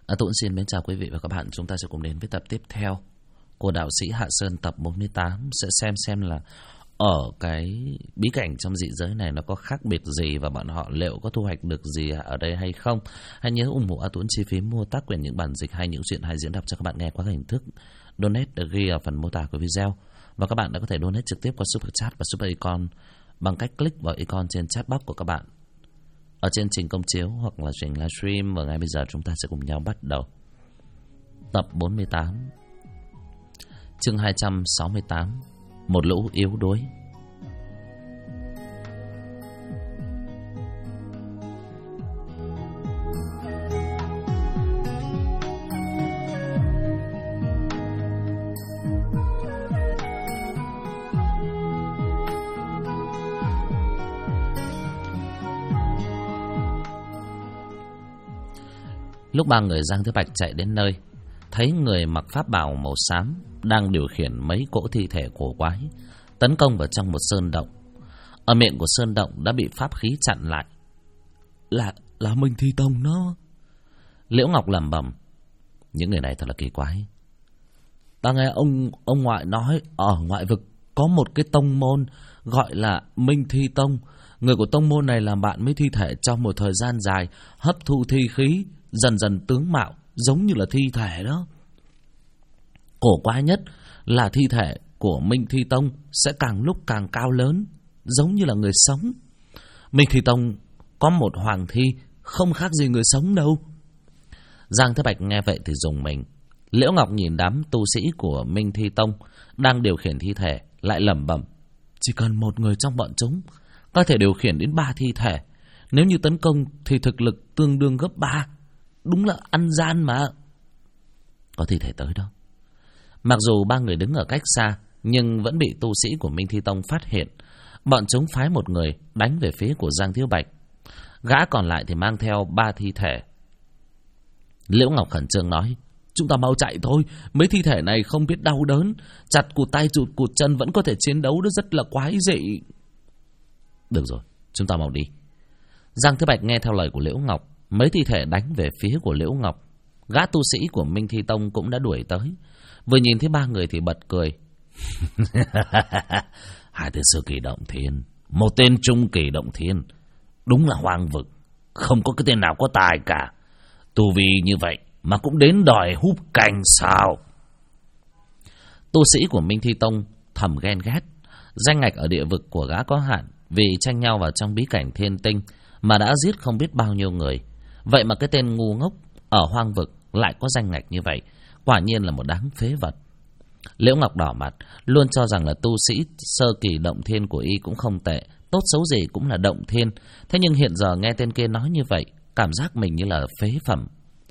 Tôi xin mến chào quý vị và các bạn. Chúng ta sẽ cùng đến với tập tiếp theo của Đạo sĩ Hạ Sơn tập 48. Sẽ xem là ở cái bí cảnh trong dị giới này nó có khác biệt gì và bọn họ liệu có thu hoạch được gì ở đây hay không. Hãy nhớ ủng hộ A Tuấn chi phí mua tác quyền những bản dịch hay những chuyện hay diễn đọc cho các bạn nghe qua hình thức donate được ghi ở phần mô tả của video. Và các bạn đã có thể donate trực tiếp qua Super Chat và Super Icon bằng cách click vào icon trên chat box của các bạn ở trên trình công chiếu hoặc là trình livestream. Và ngay bây giờ chúng ta sẽ cùng nhau bắt đầu tập 48, chương 268, một lũ yếu đuối. Lúc ba người Giang Thế Bạch chạy đến nơi, thấy người mặc pháp bào màu xám đang điều khiển mấy cỗ thi thể cổ quái tấn công vào trong một sơn động. Ở miệng của sơn động đã bị pháp khí chặn lại. Là Minh Thi Tông nó. Liễu Ngọc lẩm bẩm, những người này thật là kỳ quái. Ta nghe ông ngoại nói ở ngoại vực có một cái tông môn gọi là Minh Thi Tông. Người của tông môn này làm bạn với thi thể trong một thời gian dài, hấp thu thi khí, dần dần tướng mạo giống như là thi thể đó. Cổ quái nhất là thi thể của Minh Thi Tông sẽ càng lúc càng cao lớn, giống như là người sống. Minh Thi Tông có một hoàng thi, không khác gì người sống đâu. Giang Thế Bạch nghe vậy thì rùng mình. Liễu Ngọc nhìn đám tu sĩ của Minh Thi Tông đang điều khiển thi thể, lại lẩm bẩm, chỉ cần một người trong bọn chúng có thể điều khiển đến 3 thi thể. Nếu như tấn công thì thực lực tương đương gấp 3. Đúng là ăn gian mà. Có thi thể tới đó. Mặc dù ba người đứng ở cách xa, nhưng vẫn bị tu sĩ của Minh Thi Tông phát hiện. Bọn chúng phái một người đánh về phía của Giang Thiếu Bạch. Gã còn lại thì mang theo 3 thi thể. Liễu Ngọc khẩn trương nói, chúng ta mau chạy thôi. Mấy thi thể này không biết đau đớn, chặt cụt tay chụt cụt chân vẫn có thể chiến đấu, đó rất là quái dị. Được rồi, chúng ta mau đi. Giang Thế Bạch nghe theo lời của Liễu Ngọc. Mấy thi thể đánh về phía của Liễu Ngọc. Gã tu sĩ của Minh Thi Tông cũng đã đuổi tới. Vừa nhìn thấy ba người thì bật cười. Hai tên sơ kỳ động thiên, một tên trung kỳ động thiên. Đúng là hoang vực, không có cái tên nào có tài cả. Tu vi như vậy mà cũng đến đòi húp canh sao? Tu sĩ của Minh Thi Tông thầm ghen ghét. Danh ngạch ở địa vực của gã có hạn, vì tranh nhau vào trong bí cảnh thiên tinh mà đã giết không biết bao nhiêu người. Vậy mà cái tên ngu ngốc ở hoang vực lại có danh ngạch như vậy, quả nhiên là một đám phế vật. Liễu Ngọc đỏ mặt, luôn cho rằng là tu sĩ sơ kỳ động thiên của y cũng không tệ, tốt xấu gì cũng là động thiên. Thế nhưng hiện giờ nghe tên kia nói như vậy, cảm giác mình như là phế phẩm.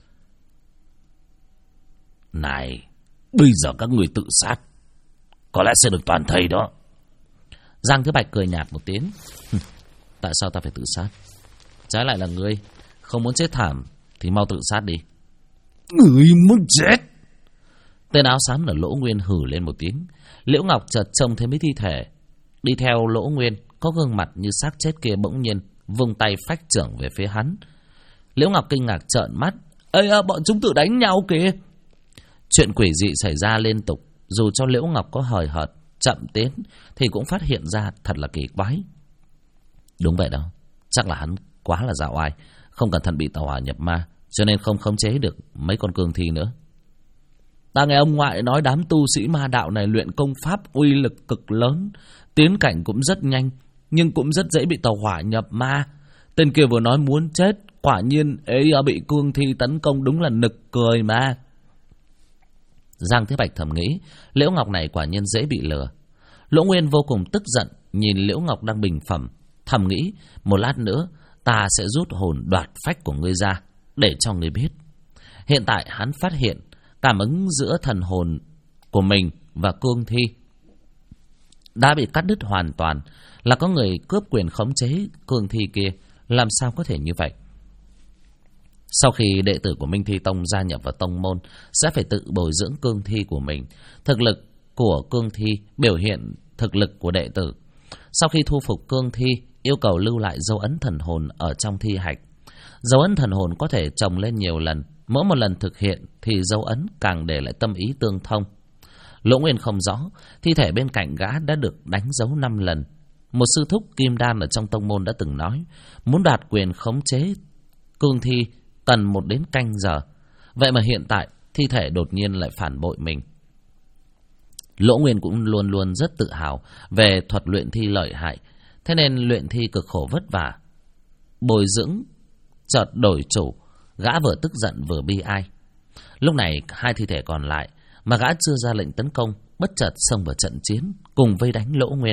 Này, bây giờ các người tự sát, có lẽ sẽ được toàn thây đó. Giang Thế Bạch cười nhạt một tiếng. Tại sao ta phải tự sát? Trái lại là ngươi không muốn chết thảm thì mau tự sát đi. Người muốn chết? Tên áo xám là Lỗ Nguyên hử lên một tiếng. Liễu Ngọc chợt trông thấy mấy thi thể. Đi theo Lỗ Nguyên có gương mặt như xác chết kia bỗng nhiên vung tay phách chưởng về phía hắn. Liễu Ngọc kinh ngạc trợn mắt. Ê, bọn chúng tự đánh nhau kìa. Chuyện quỷ dị xảy ra liên tục. Dù cho Liễu Ngọc có hời hợt chậm tiến thì cũng phát hiện ra thật là kỳ quái. Đúng vậy đó, chắc là hắn quá là dạo oai, không cẩn thận bị tàu hỏa nhập ma, cho nên không khống chế được mấy con cương thi nữa. Ta nghe ông ngoại nói đám tu sĩ ma đạo này luyện công pháp uy lực cực lớn, tiến cảnh cũng rất nhanh, nhưng cũng rất dễ bị tàu hỏa nhập ma. Tên kia vừa nói muốn chết, quả nhiên bị cương thi tấn công, đúng là nực cười mà. Giang Thế Bạch thầm nghĩ, Liễu Ngọc này quả nhiên dễ bị lừa. Lỗ Nguyên vô cùng tức giận, nhìn Liễu Ngọc đang bình phẩm, thầm nghĩ, một lát nữa ta sẽ rút hồn đoạt phách của ngươi ra để cho ngươi biết. Hiện tại hắn phát hiện cảm ứng giữa thần hồn của mình và cương thi đã bị cắt đứt hoàn toàn, là có người cướp quyền khống chế cương thi kia. Làm sao có thể như vậy? Sau khi đệ tử của Minh Thi Tông gia nhập vào tông môn, sẽ phải tự bồi dưỡng cương thi của mình. Thực lực của cương thi biểu hiện thực lực của đệ tử. Sau khi thu phục cương thi, yêu cầu lưu lại dấu ấn thần hồn ở trong thi hạch. Dấu ấn thần hồn có thể chồng lên nhiều lần, Mỗi một lần thực hiện thì dấu ấn càng để lại tâm ý tương thông. Lỗ Nguyên không rõ, thi thể bên cạnh gã đã được đánh dấu 5 lần. Một sư thúc kim đan ở trong tông môn đã từng nói, muốn đoạt quyền khống chế cương thi cần 1 đến canh giờ. Vậy mà hiện tại thi thể đột nhiên lại phản bội mình. Lỗ Nguyên cũng luôn luôn rất tự hào về thuật luyện thi lợi hại, thế nên luyện thi cực khổ vất vả. Bồi dưỡng chợt đổi chủ, gã vừa tức giận vừa bi ai. Lúc này 2 thi thể còn lại mà gã chưa ra lệnh tấn công, bất chợt xông vào trận chiến, cùng vây đánh Lỗ Nguyên.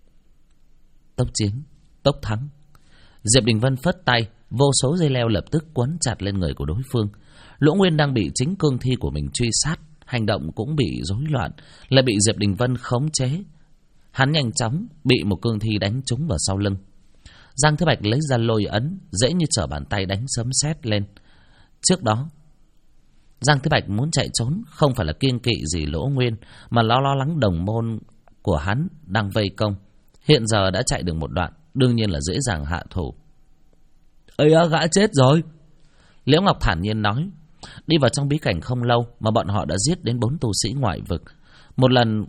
Tốc chiến, tốc thắng. Diệp Đình Vân phất tay, vô số dây leo lập tức quấn chặt lên người của đối phương. Lỗ Nguyên đang bị chính cương thi của mình truy sát, hành động cũng bị rối loạn, lại bị Diệp Đình Vân khống chế. Hắn nhanh chóng bị một cương thi đánh trúng vào sau lưng. Giang Thế Bạch lấy ra lôi ấn, dễ như trở bàn tay đánh sấm sét lên. Trước đó, Giang Thế Bạch muốn chạy trốn không phải là kiêng kỵ gì Lỗ Nguyên, mà lo lắng đồng môn của hắn đang vây công. Hiện giờ đã chạy được một đoạn, đương nhiên là dễ dàng hạ thủ. Ây à, gã chết rồi. Liễu Ngọc thản nhiên nói. Đi vào trong bí cảnh không lâu mà bọn họ đã giết đến 4 tu sĩ ngoại vực. 1 lần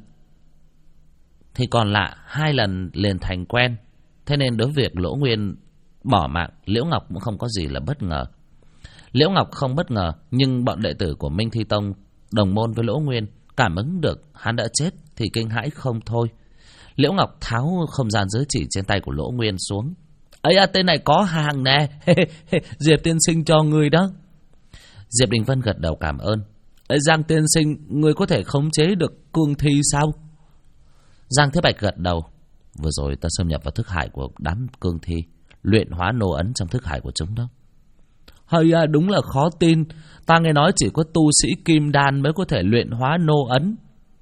thì còn lạ, 2 lần liền thành quen. Thế nên đối với việc Lỗ Nguyên bỏ mạng, Liễu Ngọc cũng không có gì là bất ngờ. Liễu Ngọc không bất ngờ, nhưng bọn đệ tử của Minh Thi Tông đồng môn với Lỗ Nguyên cảm ứng được hắn đã chết thì kinh hãi không thôi. Liễu Ngọc tháo không gian giới chỉ trên tay của Lỗ Nguyên xuống. Ấy à, tên này có hàng nè. Diệp tiên sinh cho người đó. Diệp Đình Vân gật đầu cảm ơn. Giang tiên sinh, người có thể khống chế được cương thi sao? Giang Thế Bạch gật đầu. Vừa rồi ta xâm nhập vào thức hải của đám cương thi, luyện hóa nô ấn trong thức hải của chúng đó. Hay à, đúng là khó tin. Ta nghe nói chỉ có tu sĩ kim đan mới có thể luyện hóa nô ấn.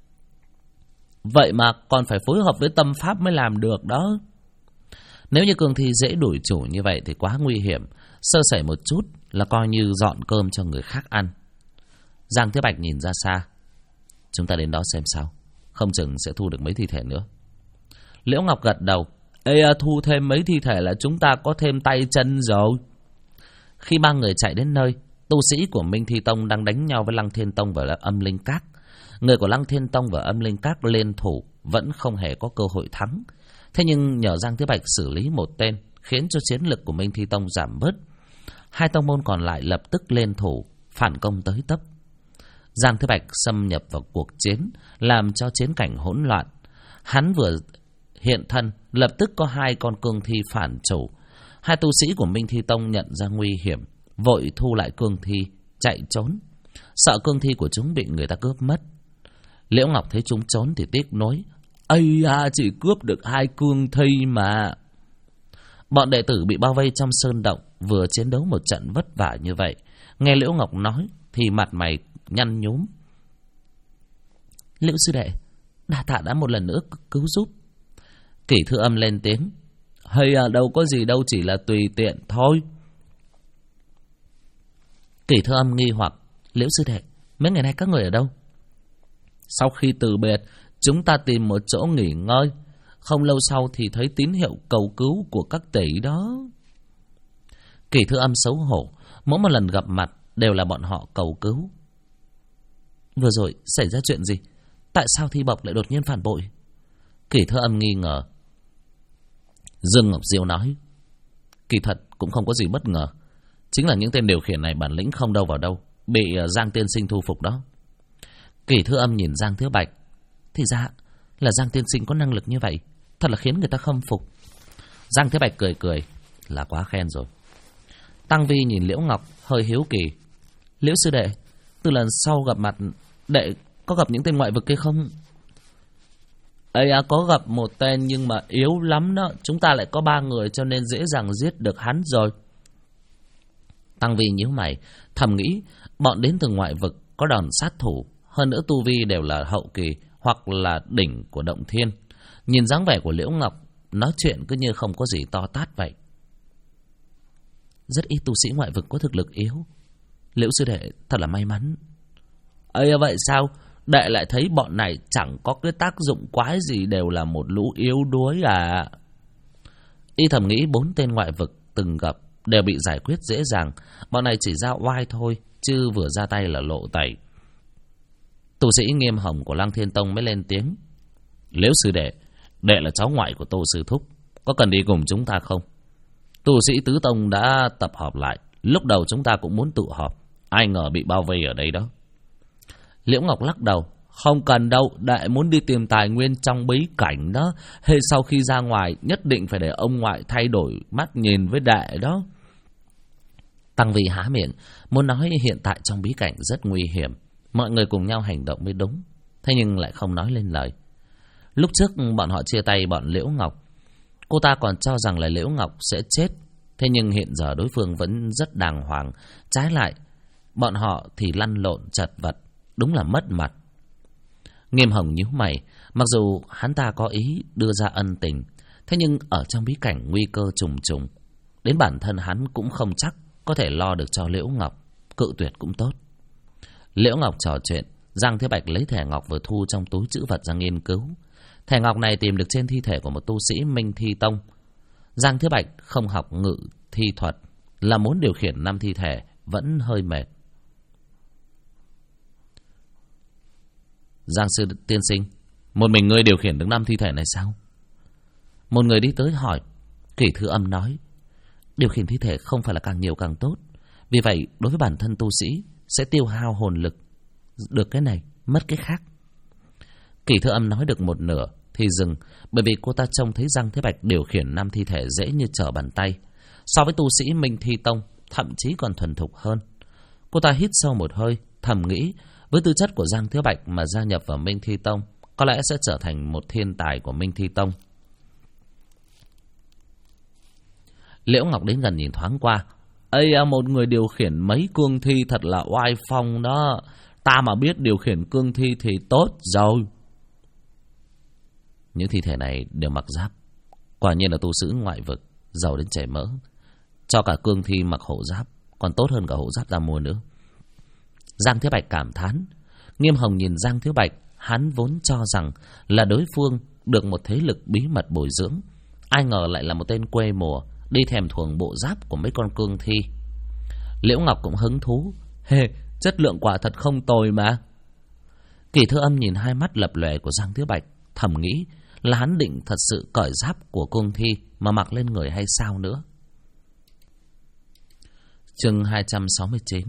Vậy mà còn phải phối hợp với tâm pháp mới làm được đó. Nếu như cương thi dễ đuổi chủ như vậy thì quá nguy hiểm. Sơ sẩy một chút là coi như dọn cơm cho người khác ăn. Giang Thế Bạch nhìn ra xa. Chúng ta đến đó xem sao, không chừng sẽ thu được mấy thi thể nữa. Liễu Ngọc gật đầu. Ê à, thu thêm mấy thi thể là chúng ta có thêm tay chân rồi. Khi 3 người chạy đến nơi, tu sĩ của Minh Thi Tông đang đánh nhau với Lăng Thiên Tông và Âm Linh Các. Người của Lăng Thiên Tông và Âm Linh Các liên thủ vẫn không hề có cơ hội thắng. Thế nhưng nhờ Giang Thế Bạch xử lý một tên, khiến cho chiến lực của Minh Thi Tông giảm bớt. 2 tông môn còn lại lập tức lên thủ, phản công tới tấp. Giang Thế Bạch xâm nhập vào cuộc chiến, làm cho chiến cảnh hỗn loạn. Hắn vừa hiện thân, lập tức có 2 con cương thi phản chủ. 2 tu sĩ của Minh Thi Tông nhận ra nguy hiểm, vội thu lại cương thi, chạy trốn. Sợ cương thi của chúng bị người ta cướp mất. Liễu Ngọc thấy chúng trốn thì tiếc nuối. Ây à, chỉ cướp được 2 cương thi mà. Bọn đệ tử bị bao vây trong sơn động, vừa chiến đấu một trận vất vả như vậy, nghe Liễu Ngọc nói thì mặt mày nhăn nhúm. Liễu sư đệ, đa tạ đã một lần nữa cứu giúp. Kỷ Thư Âm lên tiếng. Hay à, đâu có gì đâu, chỉ là tùy tiện thôi. Kỷ Thư Âm nghi hoặc. Liễu sư đệ, mấy ngày nay các người ở đâu? Sau khi từ biệt, chúng ta tìm một chỗ nghỉ ngơi. Không lâu sau thì thấy tín hiệu cầu cứu của các tỷ đó. Kỷ Thư Âm xấu hổ. Mỗi một lần gặp mặt đều là bọn họ cầu cứu. Vừa rồi xảy ra chuyện gì? Tại sao Thi Bộc lại đột nhiên phản bội? Kỷ Thư Âm nghi ngờ. Dương Ngọc Diêu nói. Kỳ thật cũng không có gì bất ngờ. Chính là những tên điều khiển này bản lĩnh không đâu vào đâu, bị Giang tiên sinh thu phục đó. Kỷ Thư Âm nhìn Giang Thế Bạch. Thì ra là Giang tiên sinh có năng lực như vậy, thật là khiến người ta khâm phục. Giang Thế Bạch cười cười. Là quá khen rồi. Tăng Vi nhìn Liễu Ngọc hơi hiếu kỳ. Liễu sư đệ, từ lần sau gặp mặt, đệ có gặp những tên ngoại vực kia không? Ây à, có gặp một tên nhưng mà yếu lắm đó. Chúng ta lại có 3 người cho nên dễ dàng giết được hắn rồi. Tăng Vi nhíu mày, thầm nghĩ bọn đến từ ngoại vực có đòn sát thủ, hơn nữa tu vi đều là hậu kỳ hoặc là đỉnh của động thiên. Nhìn dáng vẻ của Liễu Ngọc, nói chuyện cứ như không có gì to tát vậy. Rất ít tu sĩ ngoại vực có thực lực yếu. Liễu sư đệ thật là may mắn. Ây vậy sao? Đệ lại thấy bọn này chẳng có cái tác dụng quái gì, đều là một lũ yếu đuối à. Y thầm nghĩ 4 tên ngoại vực từng gặp đều bị giải quyết dễ dàng. Bọn này chỉ ra oai thôi, chứ vừa ra tay là lộ tẩy. Tu sĩ Nghiêm Hồng của Lăng Thiên Tông mới lên tiếng. Liễu sư đệ, đệ là cháu ngoại của Tô sư thúc, có cần đi cùng chúng ta không? Tu sĩ tứ tông đã tập họp lại, lúc đầu chúng ta cũng muốn tụ họp, ai ngờ bị bao vây ở đây đó. Liễu Ngọc lắc đầu. Không cần đâu, đệ muốn đi tìm tài nguyên trong bí cảnh đó. Hay sau khi ra ngoài nhất định phải để ông ngoại thay đổi mắt nhìn với đệ đó. Tăng Vi há miệng muốn nói hiện tại trong bí cảnh rất nguy hiểm, mọi người cùng nhau hành động mới đúng, thế nhưng lại không nói lên lời. Lúc trước bọn họ chia tay bọn Liễu Ngọc, cô ta còn cho rằng là Liễu Ngọc sẽ chết, thế nhưng hiện giờ đối phương vẫn rất đàng hoàng. Trái lại bọn họ thì lăn lộn chật vật, đúng là mất mặt. Nghiêm Hồng nhíu mày, mặc dù hắn ta có ý đưa ra ân tình, thế nhưng ở trong bí cảnh nguy cơ trùng trùng, đến bản thân hắn cũng không chắc có thể lo được cho Liễu Ngọc, cự tuyệt cũng tốt. Liễu Ngọc trò chuyện, Giang Thế Bạch lấy thẻ ngọc vừa thu trong túi trữ vật ra nghiên cứu. Thẻ ngọc này tìm được trên thi thể của một tu sĩ Minh Thi Tông. Giang Thế Bạch không học ngự thi thuật, là muốn điều khiển 5 thi thể vẫn hơi mệt. Giang sư tiên sinh, một mình ngươi điều khiển được 5 thi thể này sao? Một người đi tới hỏi. Kỷ Thư Âm nói, điều khiển thi thể không phải là càng nhiều càng tốt, vì vậy đối với bản thân tu sĩ sẽ tiêu hao hồn lực, được cái này mất cái khác. Kỷ Thư Âm nói được một nửa thì dừng, bởi vì cô ta trông thấy Giang Thế Bạch điều khiển 5 thi thể dễ như trở bàn tay, so với tu sĩ Minh Thi Tông thậm chí còn thuần thục hơn. Cô ta hít sâu một hơi, thầm nghĩ với tư chất của Giang Thế Bạch mà gia nhập vào Minh Thi Tông, có lẽ sẽ trở thành một thiên tài của Minh Thi Tông. Liễu Ngọc đến gần nhìn thoáng qua. Ây à, một người điều khiển mấy cương thi thật là oai phong đó. Ta mà biết điều khiển cương thi thì tốt rồi. Những thi thể này đều mặc giáp, quả nhiên là tu sĩ ngoại vực, giàu đến chảy mỡ. Cho cả cương thi mặc hộ giáp còn tốt hơn cả hộ giáp ra mua nữa. Giang Thế Bạch cảm thán. Nghiêm Hồng nhìn Giang Thế Bạch, hắn vốn cho rằng là đối phương được một thế lực bí mật bồi dưỡng, ai ngờ lại là một tên quê mùa đi thèm thuồng bộ giáp của mấy con cương thi. Liễu Ngọc cũng hứng thú. Chất lượng quả thật không tồi mà. Kỷ Thư Âm nhìn hai mắt lập lòe của Giang Thế Bạch, thầm nghĩ là hắn định thật sự cởi giáp của cương thi mà mặc lên người hay sao nữa. Chương 269.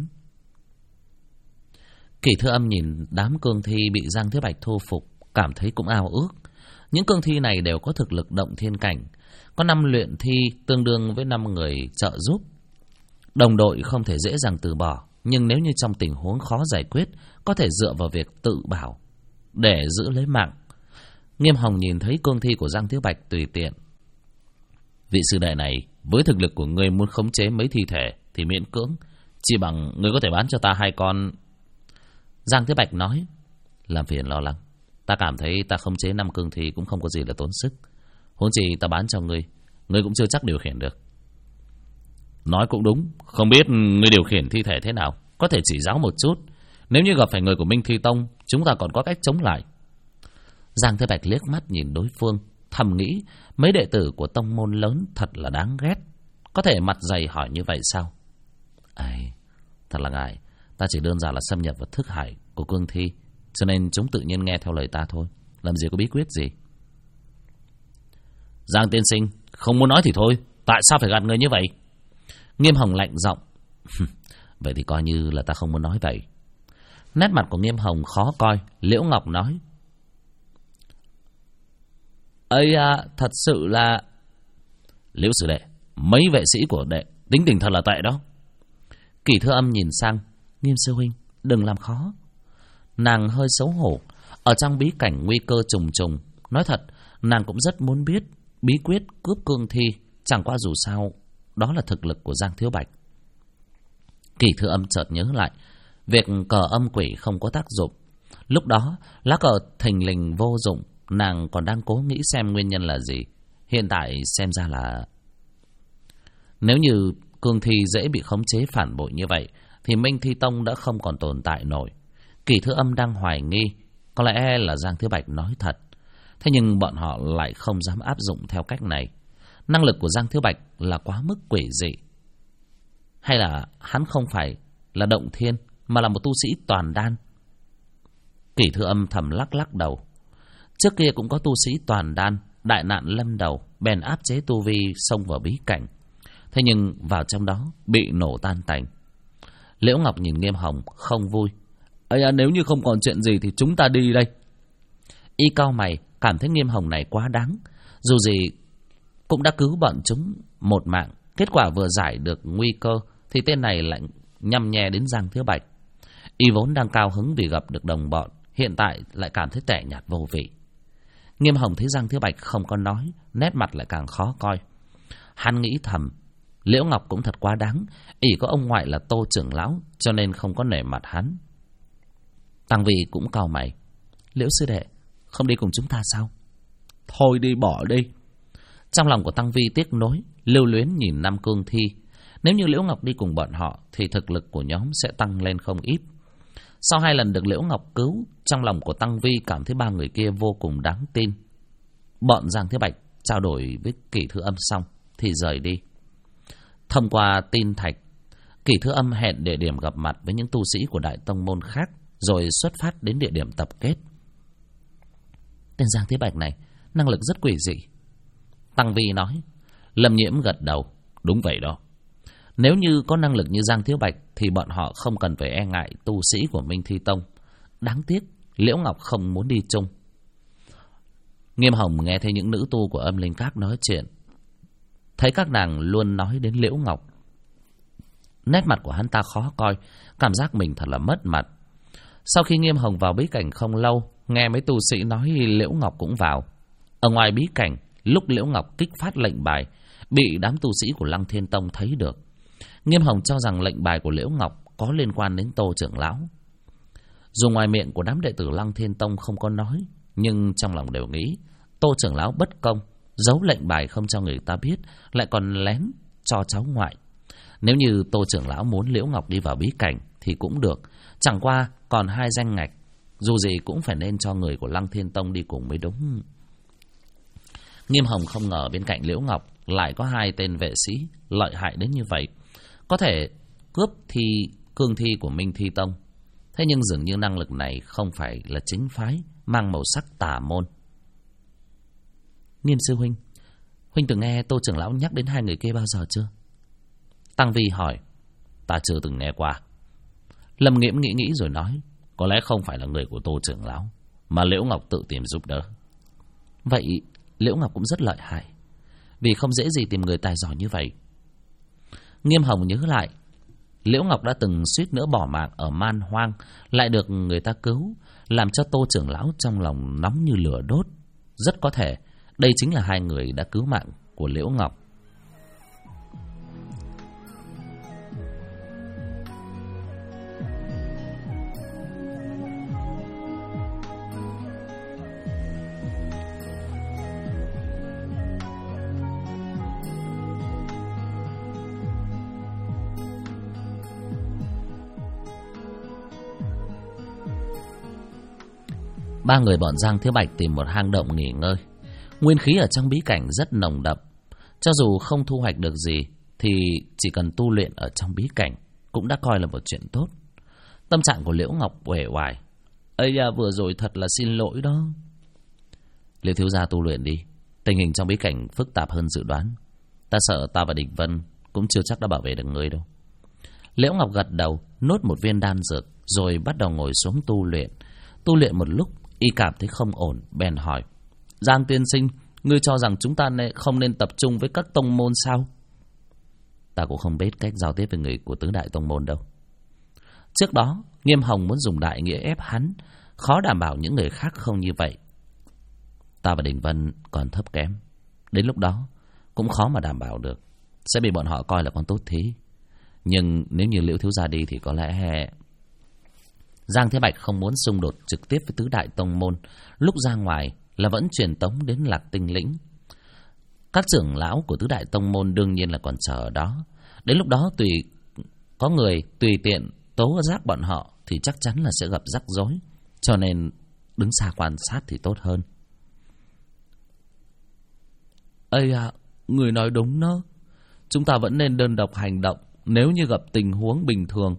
Kỷ Thư Âm nhìn đám cương thi bị Giang Thế Bạch thu phục, cảm thấy cũng ao ước. Những cương thi này đều có thực lực động thiên cảnh, có 5 luyện thi tương đương với 5 người trợ giúp. Đồng đội không thể dễ dàng từ bỏ, nhưng nếu như trong tình huống khó giải quyết, có thể dựa vào việc tự bảo để giữ lấy mạng. Nghiêm Hồng nhìn thấy cương thi của Giang Thế Bạch tùy tiện. Vị sư đệ này, với thực lực của ngươi muốn khống chế mấy thi thể thì miễn cưỡng, chỉ bằng ngươi có thể bán cho ta 2 con. Giang Thế Bạch nói. Làm phiền lo lắng, ta cảm thấy ta khống chế 5 cương thi cũng không có gì là tốn sức. Huống chi ta bán cho ngươi, ngươi cũng chưa chắc điều khiển được. Nói cũng đúng, không biết ngươi điều khiển thi thể thế nào, có thể chỉ giáo một chút. Nếu như gặp phải người của Minh Thi Tông, chúng ta còn có cách chống lại. Giang Thế Bạch liếc mắt nhìn đối phương, thầm nghĩ mấy đệ tử của tông môn lớn thật là đáng ghét, có thể mặt dày hỏi như vậy sao? Ai, thật là ngại, ta chỉ đơn giản là xâm nhập vào thức hải của cương thi, cho nên chúng tự nhiên nghe theo lời ta thôi, làm gì có bí quyết gì. Giang tiên sinh, không muốn nói thì thôi, tại sao phải gạt người như vậy? Nghiêm Hồng lạnh giọng. Vậy thì coi như là ta không muốn nói vậy. Nét mặt của Nghiêm Hồng khó coi. Liễu Ngọc nói. Ây à, thật sự là... Liễu sư đệ, mấy vệ sĩ của đệ tính tình thật là tệ đó. Kỷ Thư Âm nhìn sang. Nghiêm sư huynh, đừng làm khó. Nàng hơi xấu hổ. Ở trong bí cảnh nguy cơ trùng trùng, nói thật, nàng cũng rất muốn biết bí quyết cướp cương thi. Chẳng qua dù sao, đó là thực lực của Giang Thiếu Bạch. Kỷ Thư Âm chợt nhớ lại, việc cờ âm quỷ không có tác dụng. Lúc đó, lá cờ thình lình vô dụng, nàng còn đang cố nghĩ xem nguyên nhân là gì. Hiện tại xem ra là... Nếu như cương thi dễ bị khống chế phản bội như vậy, thì Minh Thi Tông đã không còn tồn tại nổi. Kỷ Thư Âm đang hoài nghi, có lẽ là Giang Thiếu Bạch nói thật. Thế nhưng bọn họ lại không dám áp dụng theo cách này. Năng lực của Giang Thiếu Bạch là quá mức quỷ dị. Hay là hắn không phải là động thiên, mà là một tu sĩ toàn đan. Kỷ Thư Âm thầm lắc lắc đầu. Trước kia cũng có tu sĩ toàn đan, đại nạn lâm đầu, bèn áp chế tu vi xông vào bí cảnh. Thế nhưng vào trong đó bị nổ tan tành. Liễu Ngọc nhìn Nghiêm Hồng không vui. Ây à, nếu như không còn chuyện gì thì chúng ta đi đây. Y cau mày, cảm thấy Nghiêm Hồng này quá đáng. Dù gì cũng đã cứu bọn chúng một mạng, kết quả vừa giải được nguy cơ thì tên này lại nhăm nhe đến Giang Thiếu Bạch. Y vốn đang cao hứng vì gặp được đồng bọn, hiện tại lại cảm thấy tẻ nhạt vô vị. Nghiêm Hồng thấy Giang Thiếu Bạch không có nói, nét mặt lại càng khó coi. Hắn nghĩ thầm, Liễu Ngọc cũng thật quá đáng, ỷ có ông ngoại là Tô trưởng lão cho nên không có nể mặt hắn. Tăng Vi cũng cau mày. Liễu sư đệ, không đi cùng chúng ta sao? Thôi đi, bỏ đi. Trong lòng của Tăng Vi tiếc nối, lưu luyến nhìn Nam Cương Thi. Nếu như Liễu Ngọc đi cùng bọn họ thì thực lực của nhóm sẽ tăng lên không ít. Sau 2 lần được Liễu Ngọc cứu, trong lòng của Tăng Vi cảm thấy 3 người kia vô cùng đáng tin. Bọn Giang Thế Bạch trao đổi với Kỷ Thư Âm xong thì rời đi. Thông qua tin thạch, Kỷ Thư Âm hẹn địa điểm gặp mặt với những tu sĩ của đại tông môn khác, rồi xuất phát đến địa điểm tập kết. Tên Giang Thế Bạch này năng lực rất quỷ dị, Tăng Vi nói. Lâm Nhiễm gật đầu. Đúng vậy đó. Nếu như có năng lực như Giang Thiếu Bạch thì bọn họ không cần phải e ngại tu sĩ của Minh Thi Tông. Đáng tiếc Liễu Ngọc không muốn đi chung. Nghiêm Hồng nghe thấy những nữ tu của Âm Linh Các nói chuyện, thấy các nàng luôn nói đến Liễu Ngọc. Nét mặt của hắn ta khó coi, cảm giác mình thật là mất mặt. Sau khi Nghiêm Hồng vào bí cảnh không lâu, nghe mấy tu sĩ nói Liễu Ngọc cũng vào. Ở ngoài bí cảnh, lúc Liễu Ngọc kích phát lệnh bài, bị đám tu sĩ của Lăng Thiên Tông thấy được. Nghiêm Hồng cho rằng lệnh bài của Liễu Ngọc có liên quan đến Tô trưởng lão. Dù ngoài miệng của đám đệ tử Lăng Thiên Tông không có nói, nhưng trong lòng đều nghĩ Tô trưởng lão bất công, giấu lệnh bài không cho người ta biết, lại còn lén cho cháu ngoại. Nếu như Tô trưởng lão muốn Liễu Ngọc đi vào bí cảnh thì cũng được, chẳng qua còn 2 danh ngạch, dù gì cũng phải nên cho người của Lăng Thiên Tông đi cùng mới đúng. Nghiêm Hồng không ngờ bên cạnh Liễu Ngọc lại có 2 tên vệ sĩ lợi hại đến như vậy, có thể cướp cương thi của Minh Thi Tông. Thế nhưng dường như năng lực này không phải là chính phái, mang màu sắc tà môn. Nghiêm sư huynh, huynh từng nghe Tô trưởng lão nhắc đến 2 người kia bao giờ chưa? Tăng Vi hỏi. Ta chưa từng nghe qua. Lâm Nghiễm nghĩ rồi nói, có lẽ không phải là người của Tô trưởng lão, mà Liễu Ngọc tự tìm giúp đỡ. Vậy Liễu Ngọc cũng rất lợi hại, vì không dễ gì tìm người tài giỏi như vậy. Nghiêm Hồng nhớ lại, Liễu Ngọc đã từng suýt nữa bỏ mạng ở Man Hoang, lại được người ta cứu, làm cho Tô trưởng lão trong lòng nóng như lửa đốt. Rất có thể đây chính là 2 người đã cứu mạng của Liễu Ngọc. Ba người bọn Giang Thiếu Bạch tìm một hang động nghỉ ngơi. Nguyên khí ở trong bí cảnh rất nồng đậm, cho dù không thu hoạch được gì thì chỉ cần tu luyện ở trong bí cảnh cũng đã coi là một chuyện tốt. Tâm trạng của Liễu Ngọc uể oải. Ây da, vừa rồi thật là xin lỗi đó. Liễu thiếu gia tu luyện đi, tình hình trong bí cảnh phức tạp hơn dự đoán. Ta sợ ta và Địch Vân cũng chưa chắc đã bảo vệ được ngươi đâu. Liễu Ngọc gật đầu, nuốt một viên đan dược, rồi bắt đầu ngồi xuống tu luyện. Tu luyện một lúc, y cảm thấy không ổn, bèn hỏi. Giang tiên sinh, ngươi cho rằng chúng ta không nên tập trung với các tông môn sao? Ta cũng không biết cách giao tiếp với người của tứ đại tông môn đâu. Trước đó, Nghiêm Hồng muốn dùng đại nghĩa ép hắn, khó đảm bảo những người khác không như vậy. Ta và Đình Vân còn thấp kém, đến lúc đó cũng khó mà đảm bảo được, sẽ bị bọn họ coi là con tốt thí. Nhưng nếu như Liễu thiếu gia đi thì có lẽ... Giang Thế Bạch không muốn xung đột trực tiếp với tứ đại tông môn, lúc ra ngoài là vẫn truyền tống đến Lạc Tinh Lĩnh. Các trưởng lão của tứ đại tông môn đương nhiên là còn chờ ở đó. Đến lúc đó có người tùy tiện tố giác bọn họ thì chắc chắn là sẽ gặp rắc rối, cho nên đứng xa quan sát thì tốt hơn. Ây à, người nói đúng đó. Chúng ta vẫn nên đơn độc hành động. Nếu như gặp tình huống bình thường, tu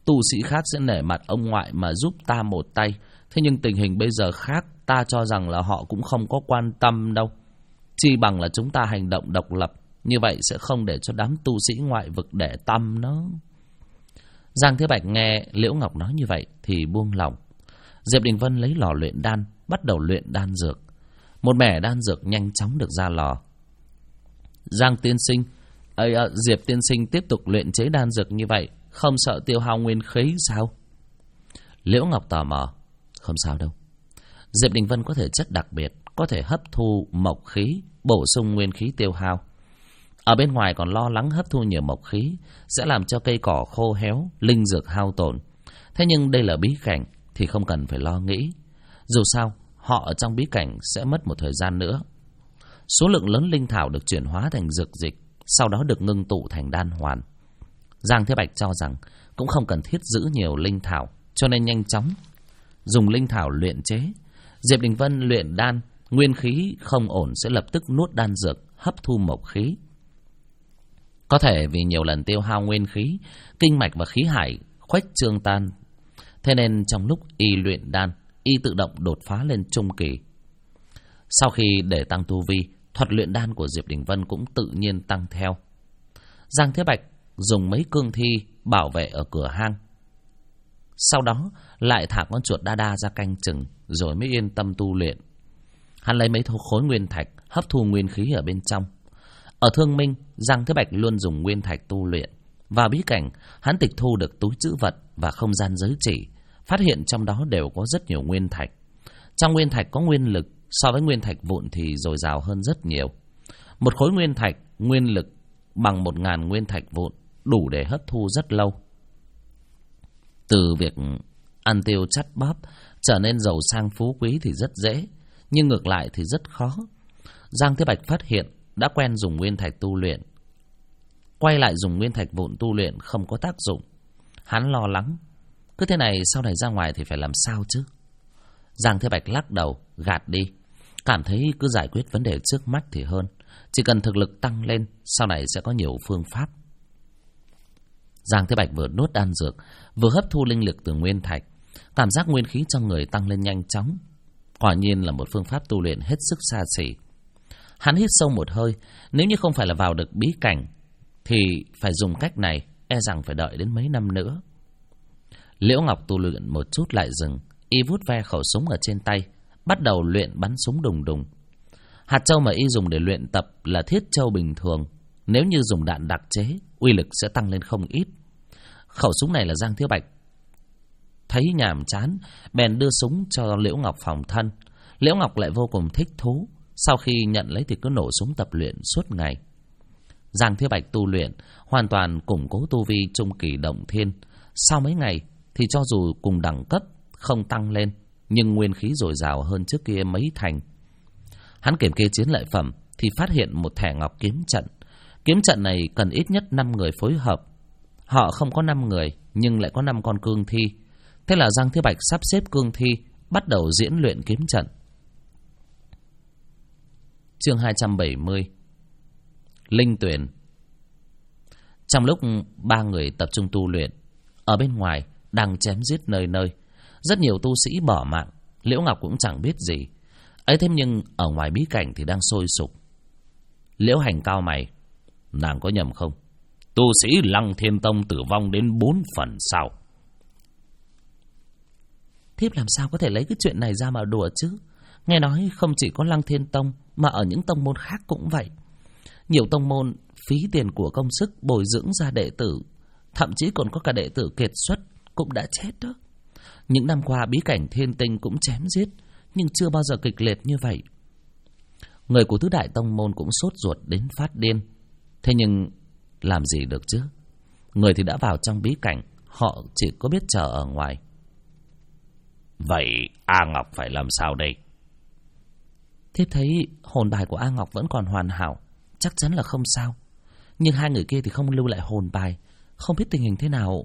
tu sĩ khác sẽ nể mặt ông ngoại mà giúp ta một tay. Thế nhưng tình hình bây giờ khác, ta cho rằng là họ cũng không có quan tâm đâu. Chi bằng là chúng ta hành động độc lập, như vậy sẽ không để cho đám tu sĩ ngoại vực để tâm nó. Giang Thế Bạch nghe Liễu Ngọc nói như vậy thì buông lòng. Diệp Đình Vân lấy lò luyện đan, bắt đầu luyện đan dược. Một mẻ đan dược nhanh chóng được ra lò. Giang tiên sinh, Diệp tiên sinh tiếp tục luyện chế đan dược như vậy, không sợ tiêu hao nguyên khí sao? Liễu Ngọc tò mò. Không sao đâu. Diệp Đình Vân có thể chất đặc biệt, có thể hấp thu mộc khí, bổ sung nguyên khí tiêu hao. Ở bên ngoài còn lo lắng hấp thu nhiều mộc khí sẽ làm cho cây cỏ khô héo, linh dược hao tổn. Thế nhưng đây là bí cảnh thì không cần phải lo nghĩ. Dù sao, họ ở trong bí cảnh sẽ mất một thời gian nữa. Số lượng lớn linh thảo được chuyển hóa thành dược dịch, sau đó được ngưng tụ thành đan hoàn. Giang Thế Bạch cho rằng cũng không cần thiết giữ nhiều linh thảo, cho nên nhanh chóng dùng linh thảo luyện chế. Diệp Đình Vân luyện đan, nguyên khí không ổn sẽ lập tức nuốt đan dược, hấp thu mộc khí. Có thể vì nhiều lần tiêu hao nguyên khí, kinh mạch và khí hải khuếch trương tan. Thế nên trong lúc y luyện đan, y tự động đột phá lên trung kỳ. Sau khi để tăng tu vi, thuật luyện đan của Diệp Đình Vân cũng tự nhiên tăng theo. Giang Thế Bạch dùng mấy cương thi bảo vệ ở cửa hang. Sau đó lại thả con chuột đa đa ra canh chừng, rồi mới yên tâm tu luyện. Hắn lấy mấy khối nguyên thạch hấp thu nguyên khí ở bên trong. Ở Thương Minh, Giang Thế Bạch luôn dùng nguyên thạch tu luyện. Vào bí cảnh, hắn tịch thu được túi trữ vật và không gian giới chỉ, phát hiện trong đó đều có rất nhiều nguyên thạch. Trong nguyên thạch có nguyên lực, so với nguyên thạch vụn thì dồi dào hơn rất nhiều. Một khối nguyên thạch, nguyên lực bằng 1000 nguyên thạch vụn, đủ để hấp thu rất lâu. Từ việc ăn tiêu chắt bóp trở nên giàu sang phú quý thì rất dễ, nhưng ngược lại thì rất khó. Giang Thế Bạch phát hiện đã quen dùng nguyên thạch tu luyện, quay lại dùng nguyên thạch vụn tu luyện không có tác dụng. Hắn lo lắng, cứ thế này sau này ra ngoài thì phải làm sao chứ? Giang Thế Bạch lắc đầu, gạt đi. Cảm thấy cứ giải quyết vấn đề trước mắt thì hơn. Chỉ cần thực lực tăng lên, sau này sẽ có nhiều phương pháp. Giang Thế Bạch vừa nuốt đan dược, vừa hấp thu linh lực từ nguyên thạch. Cảm giác nguyên khí trong người tăng lên nhanh chóng. Quả nhiên là một phương pháp tu luyện hết sức xa xỉ. Hắn hít sâu một hơi. Nếu như không phải là vào được bí cảnh thì phải dùng cách này, e rằng phải đợi đến mấy năm nữa. Liễu Ngọc tu luyện một chút lại dừng. Y vuốt ve khẩu súng ở trên tay, bắt đầu luyện bắn súng đùng đùng. Hạt châu mà y dùng để luyện tập là thiết châu bình thường. Nếu như dùng đạn đặc chế, uy lực sẽ tăng lên không ít. Khẩu súng này là Giang Thế Bạch thấy nhàm chán, bèn đưa súng cho Liễu Ngọc phòng thân. Liễu Ngọc lại vô cùng thích thú. Sau khi nhận lấy thì cứ nổ súng tập luyện suốt ngày. Giang Thế Bạch tu luyện hoàn toàn củng cố tu vi trung kỳ động thiên. Sau mấy ngày thì cho dù cùng đẳng cấp không tăng lên, nhưng nguyên khí dồi dào hơn trước kia mấy thành. Hắn kiểm kê chiến lợi phẩm thì phát hiện một thẻ ngọc kiếm trận. Kiếm trận này cần ít nhất 5 người phối hợp. Họ không có 5 người, nhưng lại có 5 con cương thi. Thế là Giang Thế Bạch sắp xếp cương thi, bắt đầu diễn luyện kiếm trận. Chương 270. Linh Tuyền. Trong lúc 3 người tập trung tu luyện, ở bên ngoài đang chém giết nơi nơi. Rất nhiều tu sĩ bỏ mạng. Liễu Ngọc cũng chẳng biết gì. Ấy thế nhưng ở ngoài bí cảnh thì đang sôi sục. Liễu Hành cao mày. Nàng có nhầm không? Tu sĩ Lăng Thiên Tông tử vong đến 4 phần sao? Thiếp làm sao có thể lấy cái chuyện này ra mà đùa chứ? Nghe nói không chỉ có Lăng Thiên Tông mà ở những tông môn khác cũng vậy. Nhiều tông môn phí tiền của công sức bồi dưỡng ra đệ tử, thậm chí còn có cả đệ tử kiệt xuất cũng đã chết đó. Những năm qua bí cảnh Thiên Tinh cũng chém giết, nhưng chưa bao giờ kịch liệt như vậy. Người của tứ đại tông môn cũng sốt ruột đến phát điên. Thế nhưng làm gì được chứ? Người thì đã vào trong bí cảnh, họ chỉ có biết chờ ở ngoài. Vậy A Ngọc phải làm sao đây? Thiếp thấy hồn bài của A Ngọc vẫn còn hoàn hảo, chắc chắn là không sao. Nhưng 2 người kia thì không lưu lại hồn bài, không biết tình hình thế nào.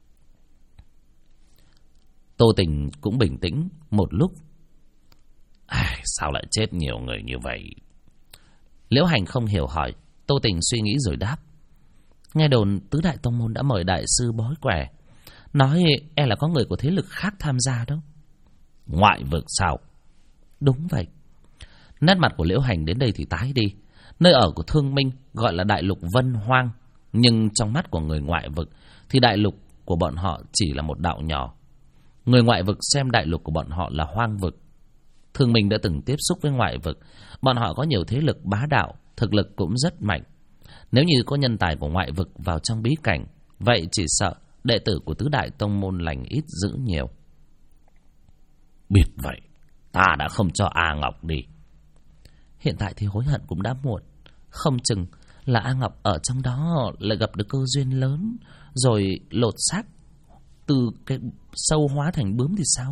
Tô Tình cũng bình tĩnh một lúc. Sao lại chết nhiều người như vậy? Liễu Hành không hiểu hỏi. Tô Tình suy nghĩ rồi đáp. Nghe đồn tứ đại tông môn đã mời đại sư bói quẻ, Nói e là có người của thế lực khác tham gia đó. Ngoại vực sao? Đúng vậy. Nét mặt của Liễu Hành đến đây thì tái đi. Nơi ở của Thương Minh gọi là đại lục Vân Hoang, nhưng trong mắt của người ngoại vực thì đại lục của bọn họ chỉ là một đạo nhỏ. Người ngoại vực xem đại lục của bọn họ là hoang vực. Thương Minh đã từng tiếp xúc với ngoại vực. Bọn họ có nhiều thế lực bá đạo, thực lực cũng rất mạnh. Nếu như có nhân tài của ngoại vực vào trong bí cảnh, vậy chỉ sợ đệ tử của tứ đại tông môn lành ít dữ nhiều. Biết vậy, ta đã không cho A Ngọc đi. Hiện tại thì hối hận cũng đã muộn. Không chừng là A Ngọc ở trong đó lại gặp được cơ duyên lớn, rồi lột xác từ cái sâu hóa thành bướm thì sao?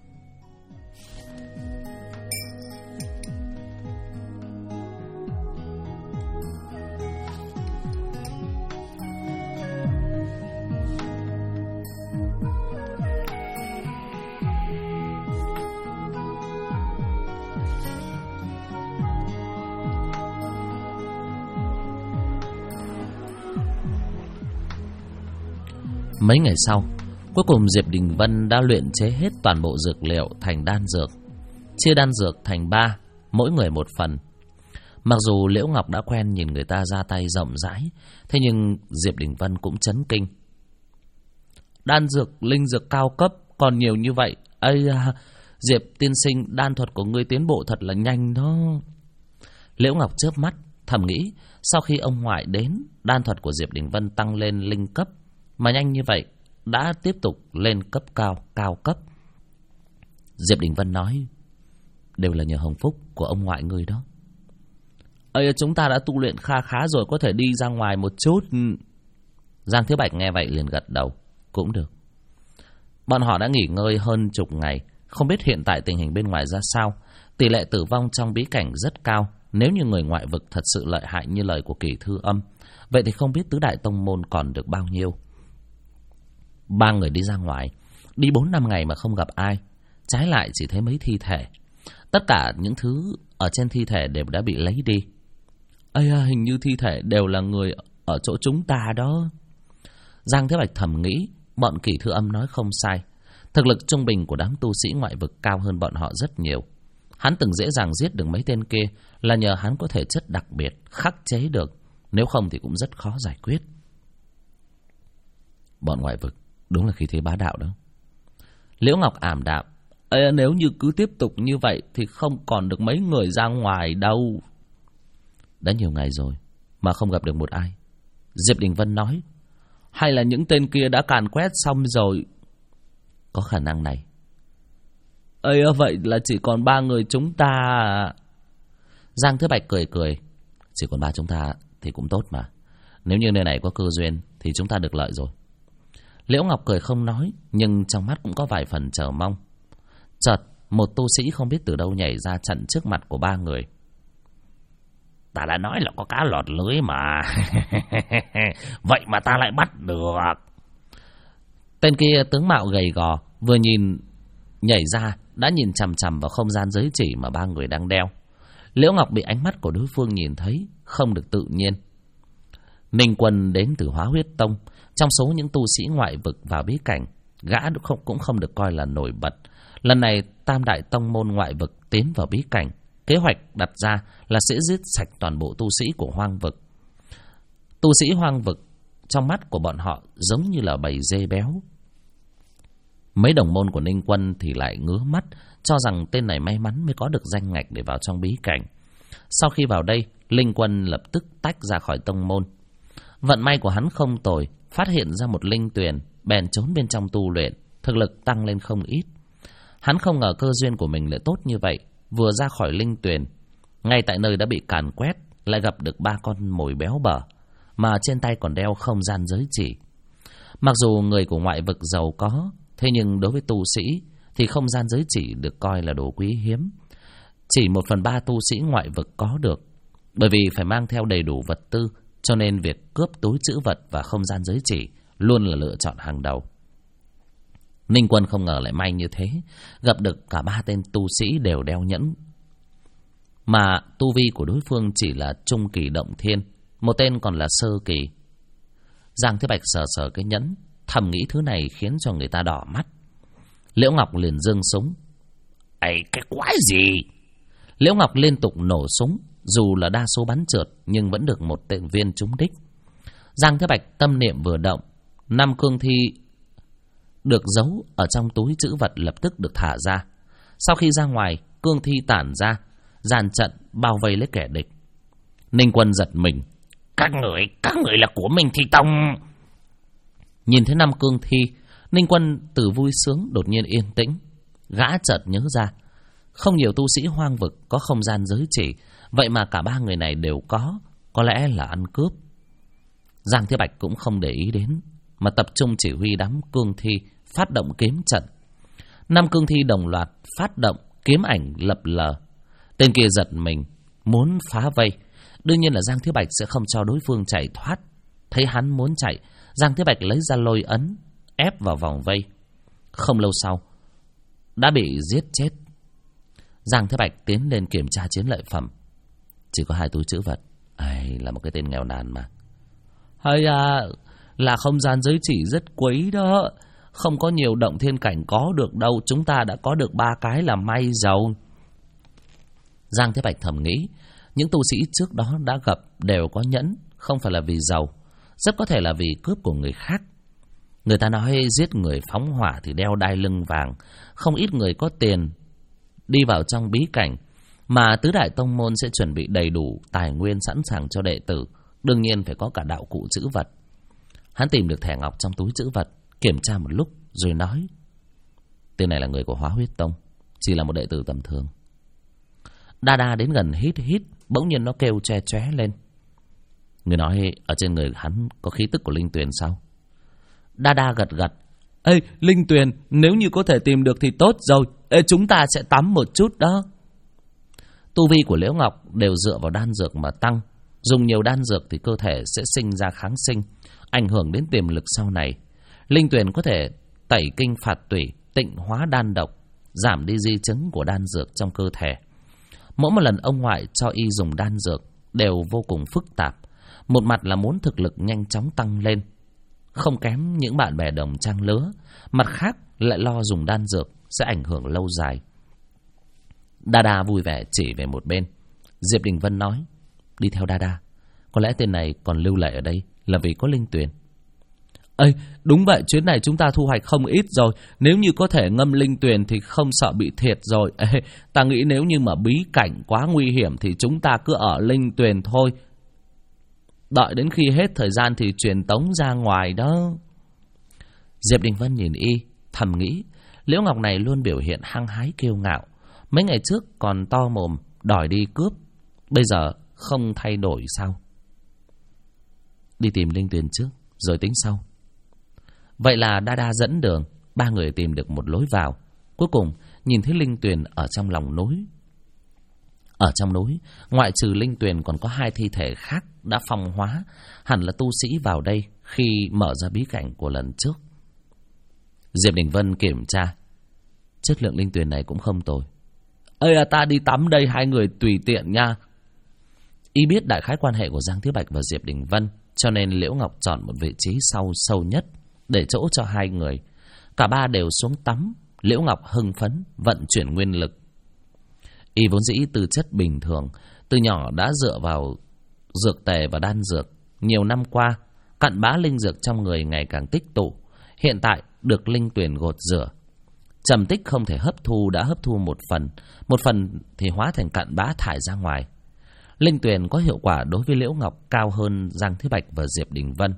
Mấy ngày sau, cuối cùng Diệp Đình Vân đã luyện chế hết toàn bộ dược liệu thành đan dược, chia đan dược thành 3, mỗi người 1 phần. Mặc dù Liễu Ngọc đã quen nhìn người ta ra tay rộng rãi, thế nhưng Diệp Đình Vân cũng chấn kinh. Đan dược, linh dược cao cấp còn nhiều như vậy. Ây à, Diệp tiên sinh, đan thuật của ngươi tiến bộ thật là nhanh đó. Liễu Ngọc chớp mắt, thầm nghĩ, sau khi ông ngoại đến, đan thuật của Diệp Đình Vân tăng lên linh cấp, mà nhanh như vậy đã tiếp tục lên cấp cao cấp. Diệp Đình Vân nói, đều là nhờ hồng phúc của ông ngoại người đó. Ây, chúng ta đã tu luyện kha khá rồi, có thể đi ra ngoài một chút. Giang Thiếu Bạch nghe vậy liền gật đầu, cũng được. Bọn họ đã nghỉ ngơi hơn chục ngày, không biết hiện tại tình hình bên ngoài ra sao. Tỷ lệ tử vong trong bí cảnh rất cao. Nếu như người ngoại vực thật sự lợi hại như lời của Kỳ Thư Âm, vậy thì không biết tứ đại tông môn còn được bao nhiêu. 3 người đi ra ngoài, đi 4-5 ngày mà không gặp ai. Trái lại chỉ thấy mấy thi thể. Tất cả những thứ ở trên thi thể đều đã bị lấy đi. Ây à, hình như thi thể đều là người ở chỗ chúng ta đó. Giang Thế Bạch thầm nghĩ, bọn Kỳ Thư Âm nói không sai. Thực lực trung bình của đám tu sĩ ngoại vực cao hơn bọn họ rất nhiều. Hắn từng dễ dàng giết được mấy tên kia là nhờ hắn có thể chất đặc biệt, khắc chế được. Nếu không thì cũng rất khó giải quyết. Bọn ngoại vực đúng là khí thế bá đạo đó. Liễu Ngọc ảm đạm, nếu như cứ tiếp tục như vậy thì không còn được mấy người ra ngoài đâu. Đã nhiều ngày rồi mà không gặp được một ai. Diệp Đình Vân nói, hay là những tên kia đã càn quét xong rồi? Có khả năng này. Vậy là chỉ còn 3 người chúng ta. Giang Thứ Bạch cười cười, chỉ còn 3 chúng ta thì cũng tốt mà. Nếu như nơi này có cơ duyên thì chúng ta được lợi rồi. Liễu Ngọc cười không nói, nhưng trong mắt cũng có vài phần chờ mong. Chợt một tu sĩ không biết từ đâu nhảy ra chặn trước mặt của 3 người. Ta đã nói là có cá lọt lưới mà. Vậy mà ta lại bắt được. Tên kia tướng mạo gầy gò, vừa nhìn nhảy ra đã nhìn chằm chằm vào không gian giới chỉ mà 3 người đang đeo. Liễu Ngọc bị ánh mắt của đối phương nhìn thấy, không được tự nhiên. Ninh Quân đến từ Hóa Huyết Tông, trong số những tu sĩ ngoại vực vào bí cảnh, gã cũng không được coi là nổi bật. Lần này Tam Đại Tông môn ngoại vực tiến vào bí cảnh, kế hoạch đặt ra là sẽ giết sạch toàn bộ tu sĩ của hoang vực. Tu sĩ hoang vực trong mắt của bọn họ giống như là bầy dê béo. Mấy đồng môn của Ninh Quân thì lại ngứa mắt, cho rằng tên này may mắn mới có được danh ngạch để vào trong bí cảnh. Sau khi vào đây, Linh Quân lập tức tách ra khỏi tông môn. Vận may của hắn không tồi, phát hiện ra một linh tuyền, bèn trốn bên trong tu luyện, thực lực tăng lên không ít. Hắn không ngờ cơ duyên của mình lại tốt như vậy, vừa ra khỏi linh tuyền, ngay tại nơi đã bị càn quét, lại gặp được 3 con mồi béo bở, mà trên tay còn đeo không gian giới chỉ. Mặc dù người của ngoại vực giàu có, thế nhưng đối với tu sĩ thì không gian giới chỉ được coi là đồ quý hiếm. Chỉ 1/3 tu sĩ ngoại vực có được, bởi vì phải mang theo đầy đủ vật tư, cho nên việc cướp túi trữ vật và không gian giới chỉ luôn là lựa chọn hàng đầu. Ninh Quân không ngờ lại may như thế, gặp được cả 3 tên tu sĩ đều đeo nhẫn, mà tu vi của đối phương chỉ là trung kỳ động thiên, một tên còn là sơ kỳ. Giang Thế Bạch sờ sờ cái nhẫn, thầm nghĩ thứ này khiến cho người ta đỏ mắt. Liễu Ngọc liền giương súng. Ây, cái quái gì? Liễu Ngọc liên tục nổ súng, dù là đa số bắn trượt nhưng vẫn được một tên viên trúng đích. Giang Thế Bạch tâm niệm vừa động, 5 cương thi được giấu ở trong túi trữ vật lập tức được thả ra. Sau khi ra ngoài, cương thi tản ra, dàn trận bao vây lấy kẻ địch. Ninh Quân giật mình. Các người là của Minh Thi Tông. Nhìn thấy 5 cương thi, Ninh Quân từ vui sướng đột nhiên yên tĩnh. Gã chợt nhớ ra, không nhiều tu sĩ hoang vực có không gian giới chỉ, vậy mà cả 3 người này đều có lẽ là ăn cướp. Giang Thế Bạch cũng không để ý đến, mà tập trung chỉ huy đám cương thi phát động kiếm trận. 5 cương thi đồng loạt phát động, kiếm ảnh lập lờ. Tên kia giật mình, muốn phá vây. Đương nhiên là Giang Thế Bạch sẽ không cho đối phương chạy thoát. Thấy hắn muốn chạy, Giang Thế Bạch lấy ra lôi ấn, ép vào vòng vây. Không lâu sau, đã bị giết chết. Giang Thế Bạch tiến lên kiểm tra chiến lợi phẩm. Chỉ có 2 túi trữ vật. Ai, là một cái tên nghèo nàn mà. Hay à, là không gian giới chỉ rất quý đó. Không có nhiều động thiên cảnh có được đâu. Chúng ta đã có được 3 cái là may giàu. Giang Thế Bạch thầm nghĩ, những tu sĩ trước đó đã gặp đều có nhẫn, không phải là vì giàu, rất có thể là vì cướp của người khác. Người ta nói giết người phóng hỏa thì đeo đai lưng vàng. Không ít người có tiền đi vào trong bí cảnh, mà tứ đại tông môn sẽ chuẩn bị đầy đủ tài nguyên sẵn sàng cho đệ tử. Đương nhiên phải có cả đạo cụ trữ vật. Hắn tìm được thẻ ngọc trong túi trữ vật, kiểm tra một lúc rồi nói, tên này là người của Hóa Huyết Tông, chỉ là một đệ tử tầm thường. Đa Đa đến gần hít, bỗng nhiên nó kêu che chóe lên. Người nói ở trên người hắn có khí tức của linh tuyền sao? Đa Đa gật. Ê, linh tuyền, nếu như có thể tìm được thì tốt rồi. Ê, chúng ta sẽ tắm một chút đó. Tu vi của Liễu Ngọc đều dựa vào đan dược mà tăng. Dùng nhiều đan dược thì cơ thể sẽ sinh ra kháng sinh, ảnh hưởng đến tiềm lực sau này. Linh tuyền có thể tẩy kinh phạt tủy, tịnh hóa đan độc, giảm đi di chứng của đan dược trong cơ thể. Mỗi một lần ông ngoại cho y dùng đan dược đều vô cùng phức tạp. Một mặt là muốn thực lực nhanh chóng tăng lên, không kém những bạn bè đồng trang lứa. Mặt khác lại lo dùng đan dược sẽ ảnh hưởng lâu dài. Đa Đa vui vẻ chỉ về một bên. Diệp Đình Vân nói, đi theo Đa Đa. Có lẽ tên này còn lưu lại ở đây là vì có linh tuyền. Ê, đúng vậy, chuyến này chúng ta thu hoạch không ít rồi. Nếu như có thể ngâm linh tuyền thì không sợ bị thiệt rồi. Ê, ta nghĩ nếu như mà bí cảnh quá nguy hiểm thì chúng ta cứ ở linh tuyền thôi. Đợi đến khi hết thời gian thì truyền tống ra ngoài đó. Diệp Đình Vân nhìn y, thầm nghĩ, Liễu Ngọc này luôn biểu hiện hăng hái kiêu ngạo. Mấy ngày trước còn to mồm đòi đi cướp, bây giờ không thay đổi sao? Đi tìm linh tuyền trước rồi tính sau. Vậy là Đa Đa dẫn đường. 3 người tìm được một lối vào. Cuối cùng nhìn thấy linh tuyền ở trong lòng núi. Ở trong núi, ngoại trừ linh tuyền còn có 2 thi thể khác đã phong hóa, hẳn là tu sĩ vào đây khi mở ra bí cảnh của lần trước. Diệp Đình Vân kiểm tra, chất lượng linh tuyền này cũng không tồi. Ê à, ta đi tắm đây, 2 người tùy tiện nha. Y biết đại khái quan hệ của Giang Thế Bạch và Diệp Đình Vân, cho nên Liễu Ngọc chọn một vị trí sau sâu nhất để chỗ cho 2 người. Cả 3 đều xuống tắm. Liễu Ngọc hưng phấn vận chuyển nguyên lực. Y vốn dĩ tư chất bình thường, từ nhỏ đã dựa vào dược tề và đan dược. Nhiều năm qua, cặn bã linh dược trong người ngày càng tích tụ. Hiện tại được linh tuyền gột rửa, trầm tích không thể hấp thu đã hấp thu một phần thì hóa thành cặn bã thải ra ngoài. Linh tuyền có hiệu quả đối với Liễu Ngọc cao hơn Giang Thế Bạch và Diệp Đình Vân.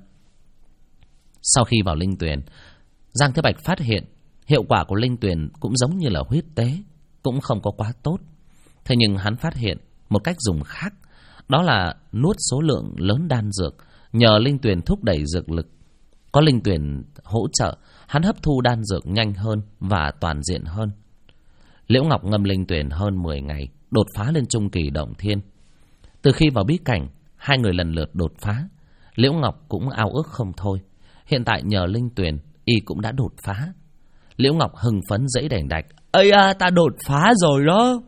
Sau khi vào linh tuyền, Giang Thế Bạch phát hiện hiệu quả của linh tuyền cũng giống như là huyết tế, cũng không có quá tốt. Thế nhưng hắn phát hiện một cách dùng khác, đó là nuốt số lượng lớn đan dược, nhờ linh tuyền thúc đẩy dược lực. Có linh tuyền hỗ trợ, hắn hấp thu đan dược nhanh hơn và toàn diện hơn. Liễu Ngọc ngâm linh tuyền hơn 10 ngày, đột phá lên trung kỳ động thiên. Từ khi vào bí cảnh, 2 người lần lượt đột phá. Liễu Ngọc cũng ao ước không thôi. Hiện tại nhờ linh tuyền, y cũng đã đột phá. Liễu Ngọc hưng phấn giãy đành đạch. Ây à, ta đột phá rồi đó.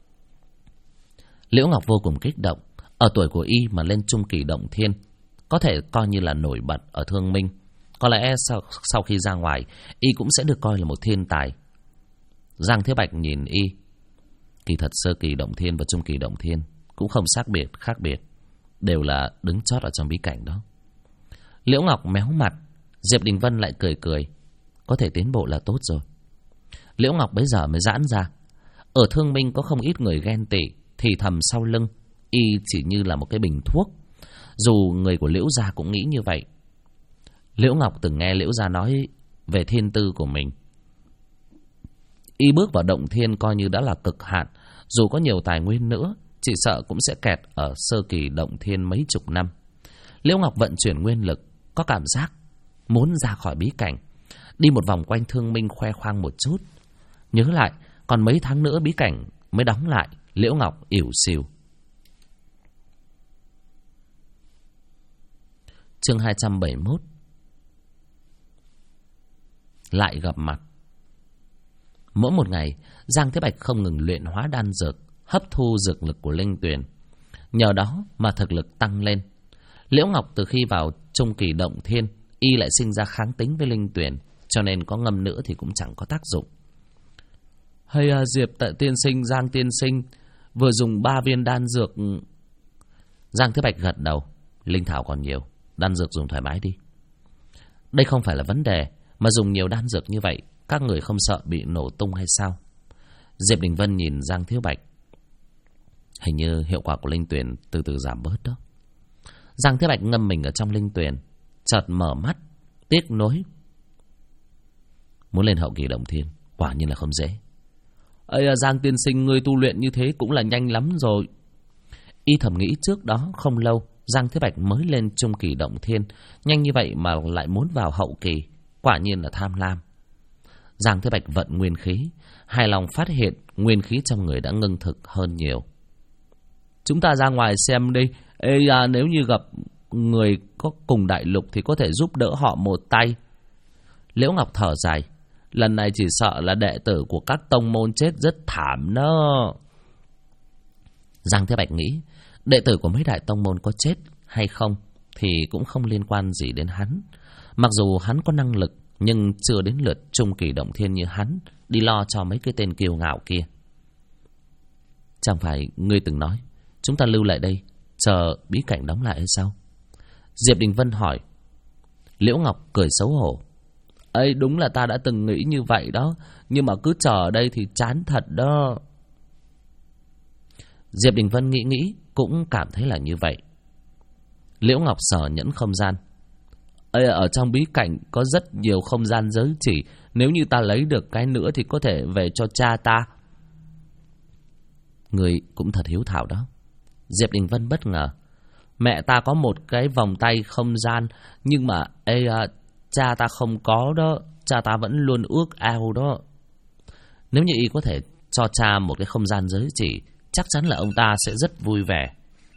Liễu Ngọc vô cùng kích động. Ở tuổi của y mà lên trung kỳ động thiên, có thể coi như là nổi bật ở Thương Minh. Có lẽ sau khi ra ngoài, y cũng sẽ được coi là một thiên tài. Giang Thế Bạch nhìn y. Kỳ thật sơ kỳ động thiên và trung kỳ động thiên cũng không khác biệt, đều là đứng chót ở trong bí cảnh đó. Liễu Ngọc méo mặt, Diệp Đình Vân lại cười cười. Có thể tiến bộ là tốt rồi. Liễu Ngọc bấy giờ mới giãn ra. Ở Thương Minh có không ít người ghen tị, thì thầm sau lưng y chỉ như là một cái bình thuốc. Dù người của Liễu gia cũng nghĩ như vậy. Liễu Ngọc từng nghe Liễu gia nói về thiên tư của mình. Y bước vào động thiên coi như đã là cực hạn. Dù có nhiều tài nguyên nữa, chỉ sợ cũng sẽ kẹt ở sơ kỳ động thiên mấy chục năm. Liễu Ngọc vận chuyển nguyên lực, có cảm giác muốn ra khỏi bí cảnh, đi một vòng quanh Thương Minh khoe khoang một chút. Nhớ lại, còn mấy tháng nữa bí cảnh mới đóng lại. Liễu Ngọc ỉu xìu. Chương 271. Lại gặp mặt. Mỗi một ngày, Giang Thế Bạch không ngừng luyện hóa đan dược, hấp thu dược lực của linh tuyền. Nhờ đó mà thực lực tăng lên. Liễu Ngọc từ khi vào trung kỳ động thiên, y lại sinh ra kháng tính với linh tuyền, cho nên có ngâm nữa thì cũng chẳng có tác dụng. Hay Diệp tiên sinh, Giang tiên sinh vừa dùng 3 viên đan dược. Giang Thế Bạch gật đầu. Linh thảo còn nhiều, đan dược dùng thoải mái đi. Đây không phải là vấn đề, mà dùng nhiều đan dược như vậy, các người không sợ bị nổ tung hay sao? Diệp Đình Vân nhìn Giang Thế Bạch. Hình như hiệu quả của linh tuyền từ từ giảm bớt đó. Giang Thế Bạch ngâm mình ở trong linh tuyền, chợt mở mắt, tiếc nuối. Muốn lên hậu kỳ động thiên, quả nhiên là không dễ. Ây, Giang tiên sinh, ngươi tu luyện như thế cũng là nhanh lắm rồi. Y thầm nghĩ trước đó không lâu Giang Thế Bạch mới lên trung kỳ động thiên, nhanh như vậy mà lại muốn vào hậu kỳ, quả nhiên là tham lam. Giang Thế Bạch vận nguyên khí, hài lòng phát hiện nguyên khí trong người đã ngưng thực hơn nhiều. Chúng ta ra ngoài xem đi. Nếu như gặp người có cùng đại lục thì có thể giúp đỡ họ một tay. Liễu Ngọc thở dài. Lần này chỉ sợ là đệ tử của các tông môn chết rất thảm đó. Giang Thế Bạch nghĩ, đệ tử của mấy đại tông môn có chết hay không thì cũng không liên quan gì đến hắn. Mặc dù hắn có năng lực, nhưng chưa đến lượt trung kỳ động thiên như hắn đi lo cho mấy cái tên kiêu ngạo kia. Chẳng phải ngươi từng nói chúng ta lưu lại đây chờ bí cảnh đóng lại hay sao? Diệp Đình Vân hỏi. Liễu Ngọc cười xấu hổ. Ấy, đúng là ta đã từng nghĩ như vậy đó, nhưng mà cứ chờ ở đây thì chán thật đó. Diệp Đình Vân nghĩ cũng cảm thấy là như vậy. Liễu Ngọc sở nhẫn không gian. Ở trong bí cảnh có rất nhiều không gian giới chỉ, nếu như ta lấy được cái nữa thì có thể về cho cha ta. Người cũng thật hiếu thảo đó. Diệp Đình Vân bất ngờ. Mẹ ta có một cái vòng tay không gian, nhưng mà cha ta không có đó. Cha ta vẫn luôn ước ao đó. Nếu như y có thể cho cha một cái không gian giới chỉ, chắc chắn là ông ta sẽ rất vui vẻ.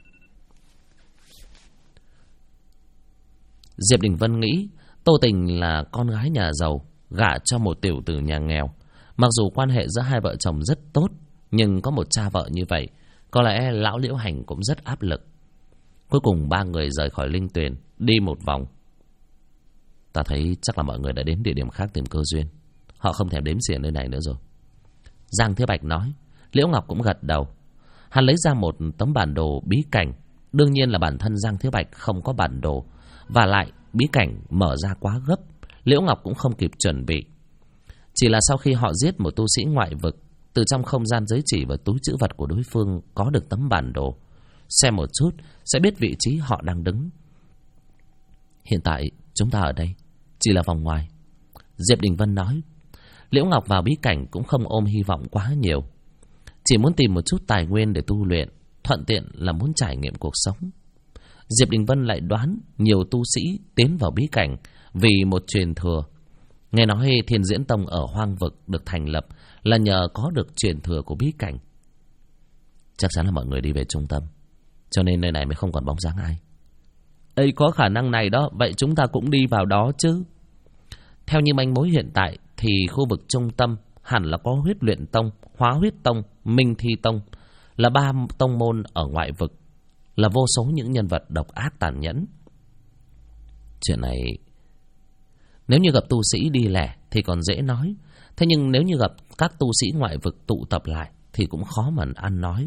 Diệp Đình Vân nghĩ Tô Tình là con gái nhà giàu, gả cho một tiểu tử nhà nghèo. Mặc dù quan hệ giữa hai vợ chồng rất tốt, nhưng có một cha vợ như vậy, có lẽ lão Liễu Hành cũng rất áp lực. Cuối cùng 3 người rời khỏi linh tuyền, đi một vòng. Ta thấy chắc là mọi người đã đến địa điểm khác tìm cơ duyên. Họ không thèm đếm xỉa nơi này nữa rồi. Giang Thế Bạch nói. Liễu Ngọc cũng gật đầu. Hắn lấy ra một tấm bản đồ bí cảnh. Đương nhiên là bản thân Giang Thế Bạch không có bản đồ, và lại bí cảnh mở ra quá gấp, Liễu Ngọc cũng không kịp chuẩn bị. Chỉ là sau khi họ giết một tu sĩ ngoại vực, từ trong không gian giới chỉ và túi trữ vật của đối phương có được tấm bản đồ. Xem một chút sẽ biết vị trí họ đang đứng. Hiện tại chúng ta ở đây chỉ là vòng ngoài, Diệp Đình Vân nói. Liễu Ngọc vào bí cảnh cũng không ôm hy vọng quá nhiều, chỉ muốn tìm một chút tài nguyên để tu luyện, thuận tiện là muốn trải nghiệm cuộc sống. Diệp Đình Vân lại đoán nhiều tu sĩ tiến vào bí cảnh vì một truyền thừa. Nghe nói Thiên Diễn Tông ở Hoang Vực được thành lập là nhờ có được truyền thừa của bí cảnh. Chắc chắn là mọi người đi về trung tâm, cho nên nơi này mới không còn bóng dáng ai. Ây, có khả năng này đó, vậy chúng ta cũng đi vào đó chứ. Theo như manh mối hiện tại thì khu vực trung tâm hẳn là có Huyết Luyện Tông, Hóa Huyết Tông, Minh Thi Tông, là 3 tông môn ở ngoại vực, là vô số những nhân vật độc ác tàn nhẫn. Chuyện này Nếu như gặp tu sĩ đi lẻ thì còn dễ nói. Thế nhưng nếu như gặp các tu sĩ ngoại vực tụ tập lại thì cũng khó mà ăn nói.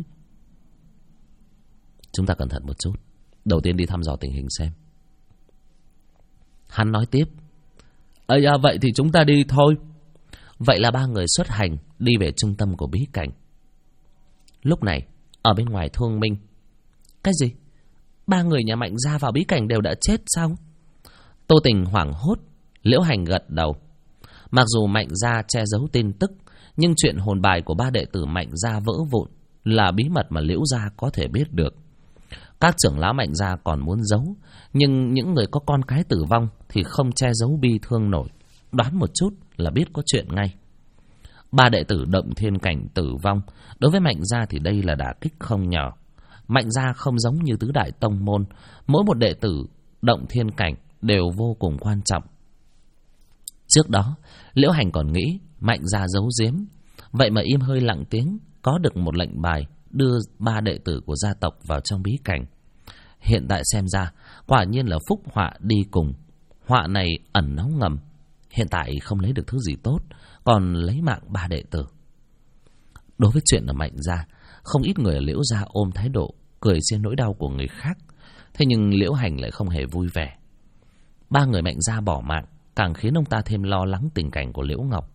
Chúng ta cẩn thận một chút. Đầu tiên đi thăm dò tình hình xem. Hắn nói tiếp. Vậy thì chúng ta đi thôi. Vậy là ba người xuất hành đi về trung tâm của bí cảnh. Lúc này ở bên ngoài Thương Minh. Cái gì? Ba người nhà Mạnh Gia vào bí cảnh đều đã chết sao? Tô Tình hoảng hốt. Liễu Hành gật đầu. Mặc dù Mạnh Gia che giấu tin tức, nhưng chuyện hồn bài của ba đệ tử Mạnh Gia vỡ vụn là bí mật mà Liễu Gia có thể biết được. Các trưởng lão Mạnh Gia còn muốn giấu, nhưng những người có con cái tử vong thì không che giấu bi thương nổi. Đoán một chút là biết có chuyện ngay. Ba đệ tử Động Thiên Cảnh tử vong, đối với Mạnh Gia thì đây là đả kích không nhỏ. Mạnh Gia không giống như tứ đại tông môn, mỗi một đệ tử Động Thiên Cảnh đều vô cùng quan trọng. Trước đó, Liễu Hành còn nghĩ Mạnh Gia giấu giếm, vậy mà im hơi lặng tiếng có được một lệnh bài đưa ba đệ tử của gia tộc vào trong bí cảnh. Hiện tại xem ra, quả nhiên là phúc họa đi cùng. Họa này ẩn náu ngầm. Hiện tại không lấy được thứ gì tốt, còn lấy mạng ba đệ tử. Đối với chuyện ở Mạnh Gia, không ít người ở Liễu Gia ôm thái độ cười trên nỗi đau của người khác. Thế nhưng Liễu Hành lại không hề vui vẻ. Ba người Mạnh Gia bỏ mạng càng khiến ông ta thêm lo lắng tình cảnh của Liễu Ngọc.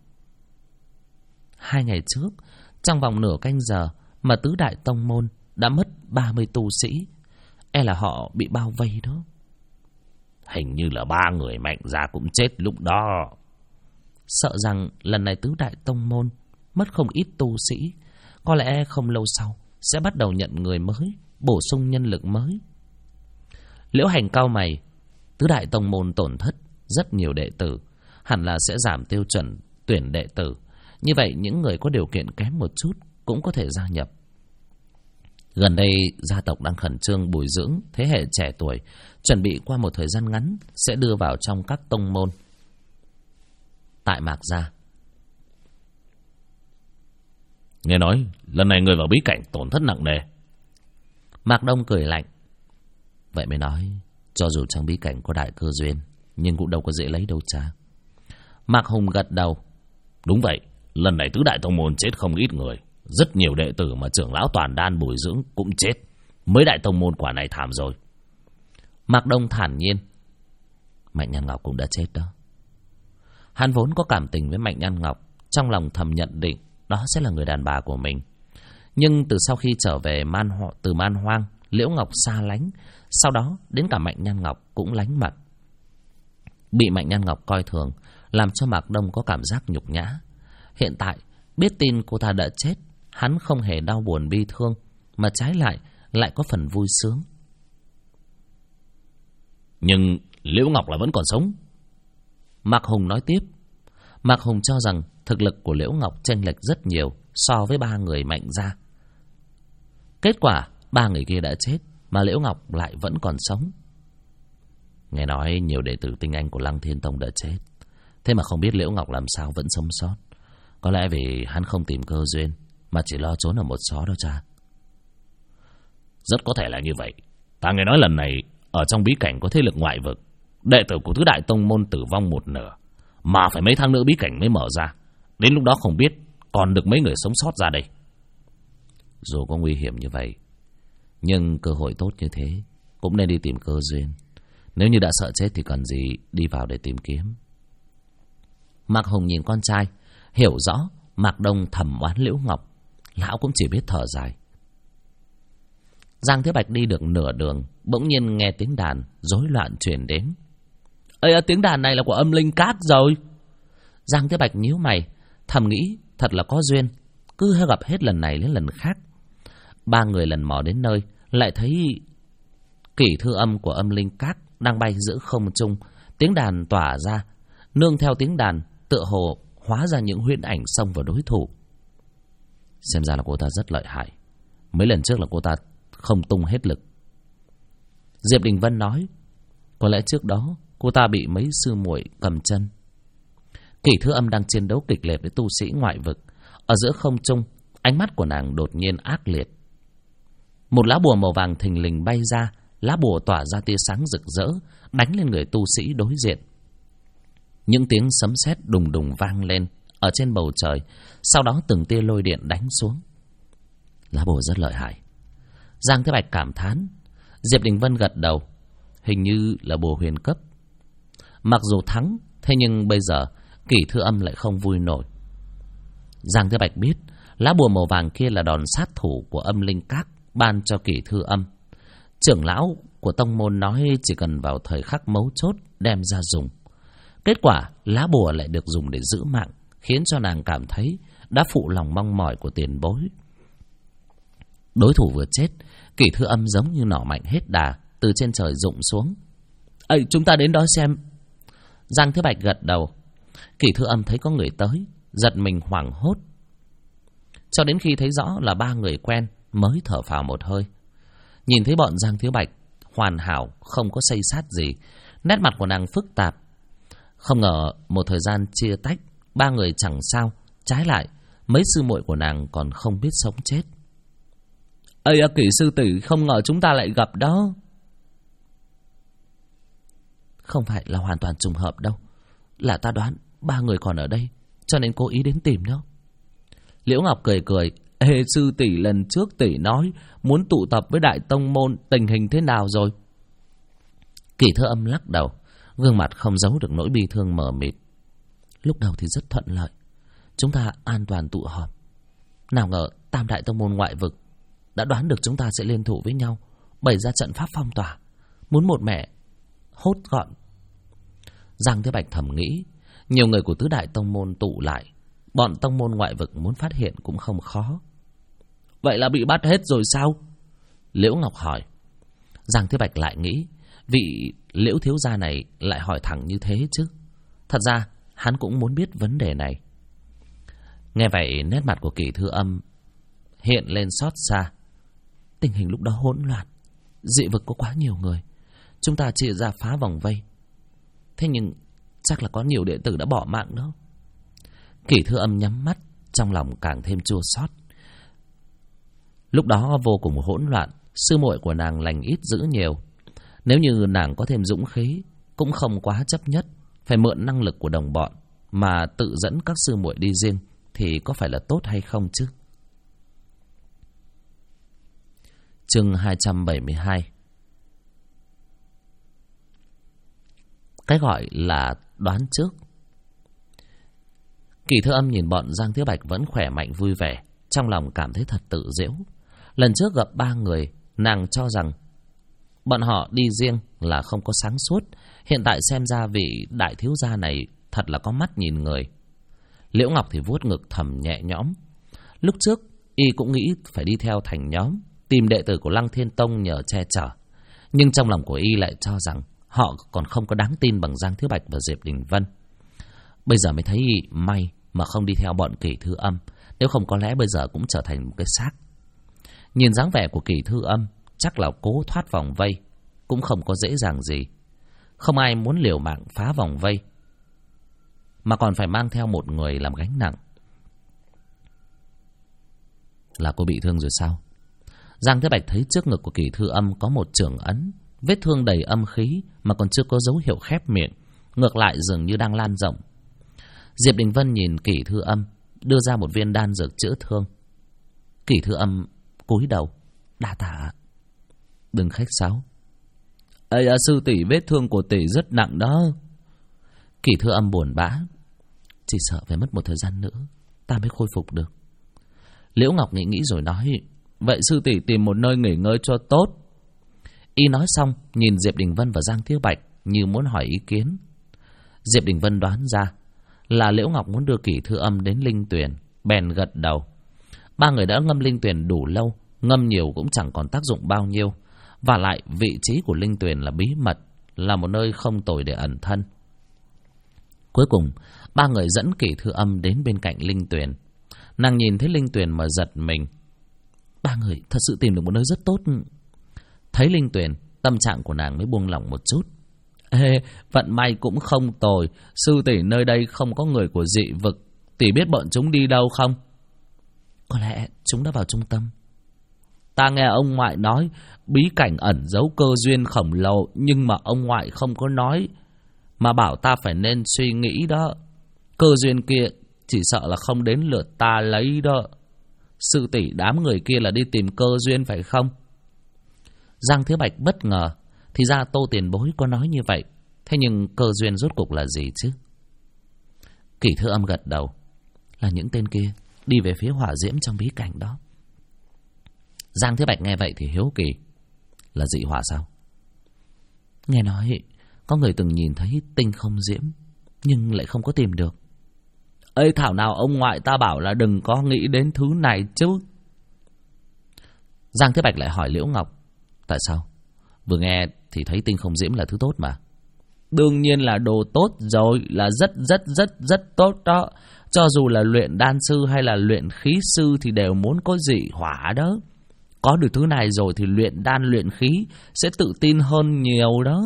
2 ngày trước, trong vòng nửa canh giờ mà tứ đại tông môn đã mất 30 tu sĩ. E là họ bị bao vây đó. Hình như là 3 người Mạnh Gia cũng chết lúc đó. Sợ rằng lần này tứ đại tông môn mất không ít tu sĩ. Có lẽ không lâu sau sẽ bắt đầu nhận người mới, bổ sung nhân lực mới. Liễu Hành cau mày. Tứ đại tông môn tổn thất rất nhiều đệ tử, hẳn là sẽ giảm tiêu chuẩn tuyển đệ tử. Như vậy những người có điều kiện kém một chút cũng có thể gia nhập. Gần đây gia tộc đang khẩn trương bồi dưỡng thế hệ trẻ tuổi, chuẩn bị qua một thời gian ngắn sẽ đưa vào trong các tông môn. Tại Mạc Gia, nghe nói lần này người vào bí cảnh tổn thất nặng nề. Mạc Đông cười lạnh. Vậy mới nói, cho dù trong bí cảnh có đại cơ duyên, nhưng cũng đâu có dễ lấy đâu cha. Mạc Hùng gật đầu. Đúng vậy, lần này tứ đại tông môn chết không ít người. Rất nhiều đệ tử mà trưởng lão Toàn Đan bồi dưỡng cũng chết. Mấy đại tông môn quả này thảm rồi. Mạc Đông thản nhiên. Mạnh Nhan Ngọc cũng đã chết đó. Hắn vốn có cảm tình với Mạnh Nhan Ngọc, trong lòng thầm nhận định đó sẽ là người đàn bà của mình. Nhưng từ sau khi trở về từ Man Hoang, Liễu Ngọc xa lánh. Sau đó đến cả Mạnh Nhan Ngọc cũng lánh mặt. Bị Mạnh Nhan Ngọc coi thường, làm cho Mạc Đông có cảm giác nhục nhã. Hiện tại biết tin cô ta đã chết, hắn không hề đau buồn bi thương, mà trái lại có phần vui sướng. Nhưng Liễu Ngọc là vẫn còn sống. Mạc Hùng nói tiếp. Mạc Hùng cho rằng thực lực của Liễu Ngọc chênh lệch rất nhiều so với 3 người Mạnh Gia. Kết quả 3 người kia đã chết mà Liễu Ngọc lại vẫn còn sống. Nghe nói nhiều đệ tử tinh anh của Lăng Thiên Tông đã chết, thế mà không biết Liễu Ngọc làm sao vẫn sống sót. Có lẽ vì hắn không tìm cơ duyên, mà chỉ lo trốn ở một xó đó cha. Rất có thể là như vậy. Ta nghe nói lần này ở trong bí cảnh có thế lực ngoại vực, đệ tử của tứ đại tông môn tử vong 1/2, mà phải mấy tháng nữa bí cảnh mới mở ra. Đến lúc đó không biết còn được mấy người sống sót ra đây. Dù có nguy hiểm như vậy, nhưng cơ hội tốt như thế cũng nên đi tìm cơ duyên. Nếu như đã sợ chết thì cần gì đi vào để tìm kiếm. Mạc Hùng nhìn con trai, hiểu rõ Mạc Đông thầm oán Liễu Ngọc. Lão cũng chỉ biết thở dài. Giang Thế Bạch đi được nửa đường, bỗng nhiên nghe tiếng đàn rối loạn truyền đến. Ê, tiếng đàn này là của Âm Linh Các rồi. Giang Thế Bạch nhíu mày, thầm nghĩ thật là có duyên, cứ gặp hết lần này đến lần khác. 3 người lần mò đến nơi, lại thấy kỷ thư âm của Âm Linh Các đang bay giữa không trung, tiếng đàn tỏa ra, nương theo tiếng đàn tựa hồ hóa ra những huyễn ảnh xông vào đối thủ. Xem ra là cô ta rất lợi hại. Mấy lần trước là cô ta không tung hết lực. Diệp Đình Vân nói, có lẽ trước đó cô ta bị mấy sư muội cầm chân. Kỷ thư âm đang chiến đấu kịch liệt với tu sĩ ngoại vực. Ở giữa không trung, ánh mắt của nàng đột nhiên ác liệt. Một lá bùa màu vàng thình lình bay ra, lá bùa tỏa ra tia sáng rực rỡ, đánh lên người tu sĩ đối diện. Những tiếng sấm sét đùng đùng vang lên ở trên bầu trời, sau đó từng tia lôi điện đánh xuống. Lá bùa rất lợi hại. Giang Thế Bạch cảm thán. Diệp Đình Vân gật đầu. Hình như là bùa huyền cấp. Mặc dù thắng, thế nhưng bây giờ Kỷ Thư Âm lại không vui nổi. Giang Thế Bạch biết lá bùa màu vàng kia là đòn sát thủ của Âm Linh Các ban cho Kỷ Thư Âm. Trưởng lão của tông môn nói chỉ cần vào thời khắc mấu chốt đem ra dùng. Kết quả lá bùa lại được dùng để giữ mạng, khiến cho nàng cảm thấy đã phụ lòng mong mỏi của tiền bối. Đối thủ vừa chết, Kỷ Thư Âm giống như nỏ mạnh hết đà từ trên trời rụng xuống. Ây, chúng ta đến đó xem. Giang Thế Bạch gật đầu. Kỷ Thư Âm thấy có người tới, giật mình hoảng hốt. Cho đến khi thấy rõ là 3 người quen mới thở phào một hơi. Nhìn thấy bọn Giang Thế Bạch hoàn hảo, không có xây sát gì, nét mặt của nàng phức tạp. Không ngờ một thời gian chia tách, 3 người chẳng sao, trái lại mấy sư muội của nàng còn không biết sống chết. Ây, Kỷ sư tỷ, không ngờ chúng ta lại gặp đó. Không phải là hoàn toàn trùng hợp đâu, là ta đoán 3 người còn ở đây, cho nên cố ý đến tìm đâu. Liễu Ngọc cười cười. Ê, sư tỷ, lần trước tỷ nói muốn tụ tập với Đại Tông Môn, tình hình thế nào rồi? Kỷ Thư Âm lắc đầu, gương mặt không giấu được nỗi bi thương mờ mịt. Lúc đầu thì rất thuận lợi, chúng ta an toàn tụ họp. Nào ngờ Tam Đại Tông Môn ngoại vực đã đoán được chúng ta sẽ liên thủ với nhau, bày ra trận pháp phong tỏa, muốn một mẻ hốt gọn. Giang Thế Bạch thầm nghĩ, nhiều người của tứ đại tông môn tụ lại, bọn tông môn ngoại vực muốn phát hiện cũng không khó. Vậy là bị bắt hết rồi sao? Liễu Ngọc hỏi. Giang Thế Bạch lại nghĩ, vị Liễu thiếu gia này lại hỏi thẳng như thế chứ. Thật ra hắn cũng muốn biết vấn đề này. Nghe vậy nét mặt của Kỷ Thư Âm hiện lên xót xa. Tình hình lúc đó hỗn loạn, dị vực có quá nhiều người, chúng ta chia ra phá vòng vây. Thế nhưng chắc là có nhiều đệ tử đã bỏ mạng đó. Kỷ Thư Âm nhắm mắt, trong lòng càng thêm chua xót. Lúc đó vô cùng hỗn loạn, sư muội của nàng lành ít dữ nhiều. Nếu như nàng có thêm dũng khí, cũng không quá chấp nhất phải mượn năng lực của đồng bọn mà tự dẫn các sư muội đi riêng, thì có phải là tốt hay không chứ? Chương 272. Cái gọi là đoán trước. Kỷ Thư Âm nhìn bọn Giang Thế Bạch vẫn khỏe mạnh vui vẻ, trong lòng cảm thấy thật tự giễu. Lần trước gặp 3 người, nàng cho rằng bọn họ đi riêng là không có sáng suốt. Hiện tại xem ra vị đại thiếu gia này thật là có mắt nhìn người. Liễu Ngọc thì vuốt ngực thầm nhẹ nhõm. Lúc trước y cũng nghĩ phải đi theo thành nhóm, tìm đệ tử của Lăng Thiên Tông nhờ che chở. Nhưng trong lòng của y lại cho rằng họ còn không có đáng tin bằng Giang Thế Bạch và Diệp Đình Vân. Bây giờ mới thấy may mà không đi theo bọn Kỷ Thư Âm, nếu không có lẽ bây giờ cũng trở thành một cái xác. Nhìn dáng vẻ của Kỷ Thư Âm, chắc là cố thoát vòng vây cũng không có dễ dàng gì. Không ai muốn liều mạng phá vòng vây, mà còn phải mang theo một người làm gánh nặng. Là cô bị thương rồi sao? Giang Thế Bạch thấy trước ngực của Kỷ Thư Âm có một chưởng ấn, vết thương đầy âm khí mà còn chưa có dấu hiệu khép miệng, ngược lại dường như đang lan rộng. Diệp Đình Vân nhìn Kỷ Thư Âm, đưa ra một viên đan dược chữa thương. Kỷ Thư Âm cúi đầu, đa tạ. Đừng khách sáo. Ây à, sư tỷ, vết thương của tỷ rất nặng đó. Kỷ Thư Âm buồn bã. Chỉ sợ phải mất một thời gian nữa ta mới khôi phục được. Liễu Ngọc nghĩ rồi nói, vậy sư tỷ tìm một nơi nghỉ ngơi cho tốt. Y nói xong nhìn Diệp Đình Vân và Giang Thế Bạch như muốn hỏi ý kiến. Diệp Đình Vân đoán ra là Liễu Ngọc muốn đưa Kỷ Thư Âm đến linh tuyền, bèn gật đầu. 3 người đã ngâm linh tuyền đủ lâu, ngâm nhiều cũng chẳng còn tác dụng bao nhiêu. Và lại vị trí của linh tuyền là bí mật, là một nơi không tồi để ẩn thân. Cuối cùng 3 người dẫn Kỷ Thư Âm đến bên cạnh linh tuyền. Nàng nhìn thấy linh tuyền mà giật mình. 3 người thật sự tìm được một nơi rất tốt. Thấy linh tuyền, tâm trạng của nàng mới buông lỏng một chút. Ê, vận may cũng không tồi. Sư tỷ, nơi đây không có người của dị vực, tỷ biết bọn chúng đi đâu không? Có lẽ chúng đã vào trung tâm. Ta nghe ông ngoại nói bí cảnh ẩn giấu cơ duyên khổng lồ, nhưng mà ông ngoại không có nói mà bảo ta phải nên suy nghĩ đó. Cơ duyên kia chỉ sợ là không đến lượt ta lấy đó. Sư tỷ đám người kia là đi tìm cơ duyên phải không? Giang Thiếu Bạch bất ngờ. Thì ra Tô tiền bối có nói như vậy. Thế nhưng cơ duyên rốt cuộc là gì chứ? Kỷ Thư Âm gật đầu. Là những tên kia đi về phía hỏa diễm trong bí cảnh đó. Giang Thiếu Bạch nghe vậy thì hiếu kỳ. Là dị hỏa sao? Nghe nói có người từng nhìn thấy tinh không diễm, nhưng lại không có tìm được. Ê, thảo nào ông ngoại ta bảo là đừng có nghĩ đến thứ này chứ. Giang Thiếu Bạch lại hỏi Liễu Ngọc. Tại sao? Vừa nghe thì thấy tinh không diễm là thứ tốt mà. Đương nhiên là đồ tốt rồi, là rất tốt đó. Cho dù là luyện đan sư hay là luyện khí sư thì đều muốn có dị hỏa đó. Có được thứ này rồi thì luyện đan luyện khí sẽ tự tin hơn nhiều đó.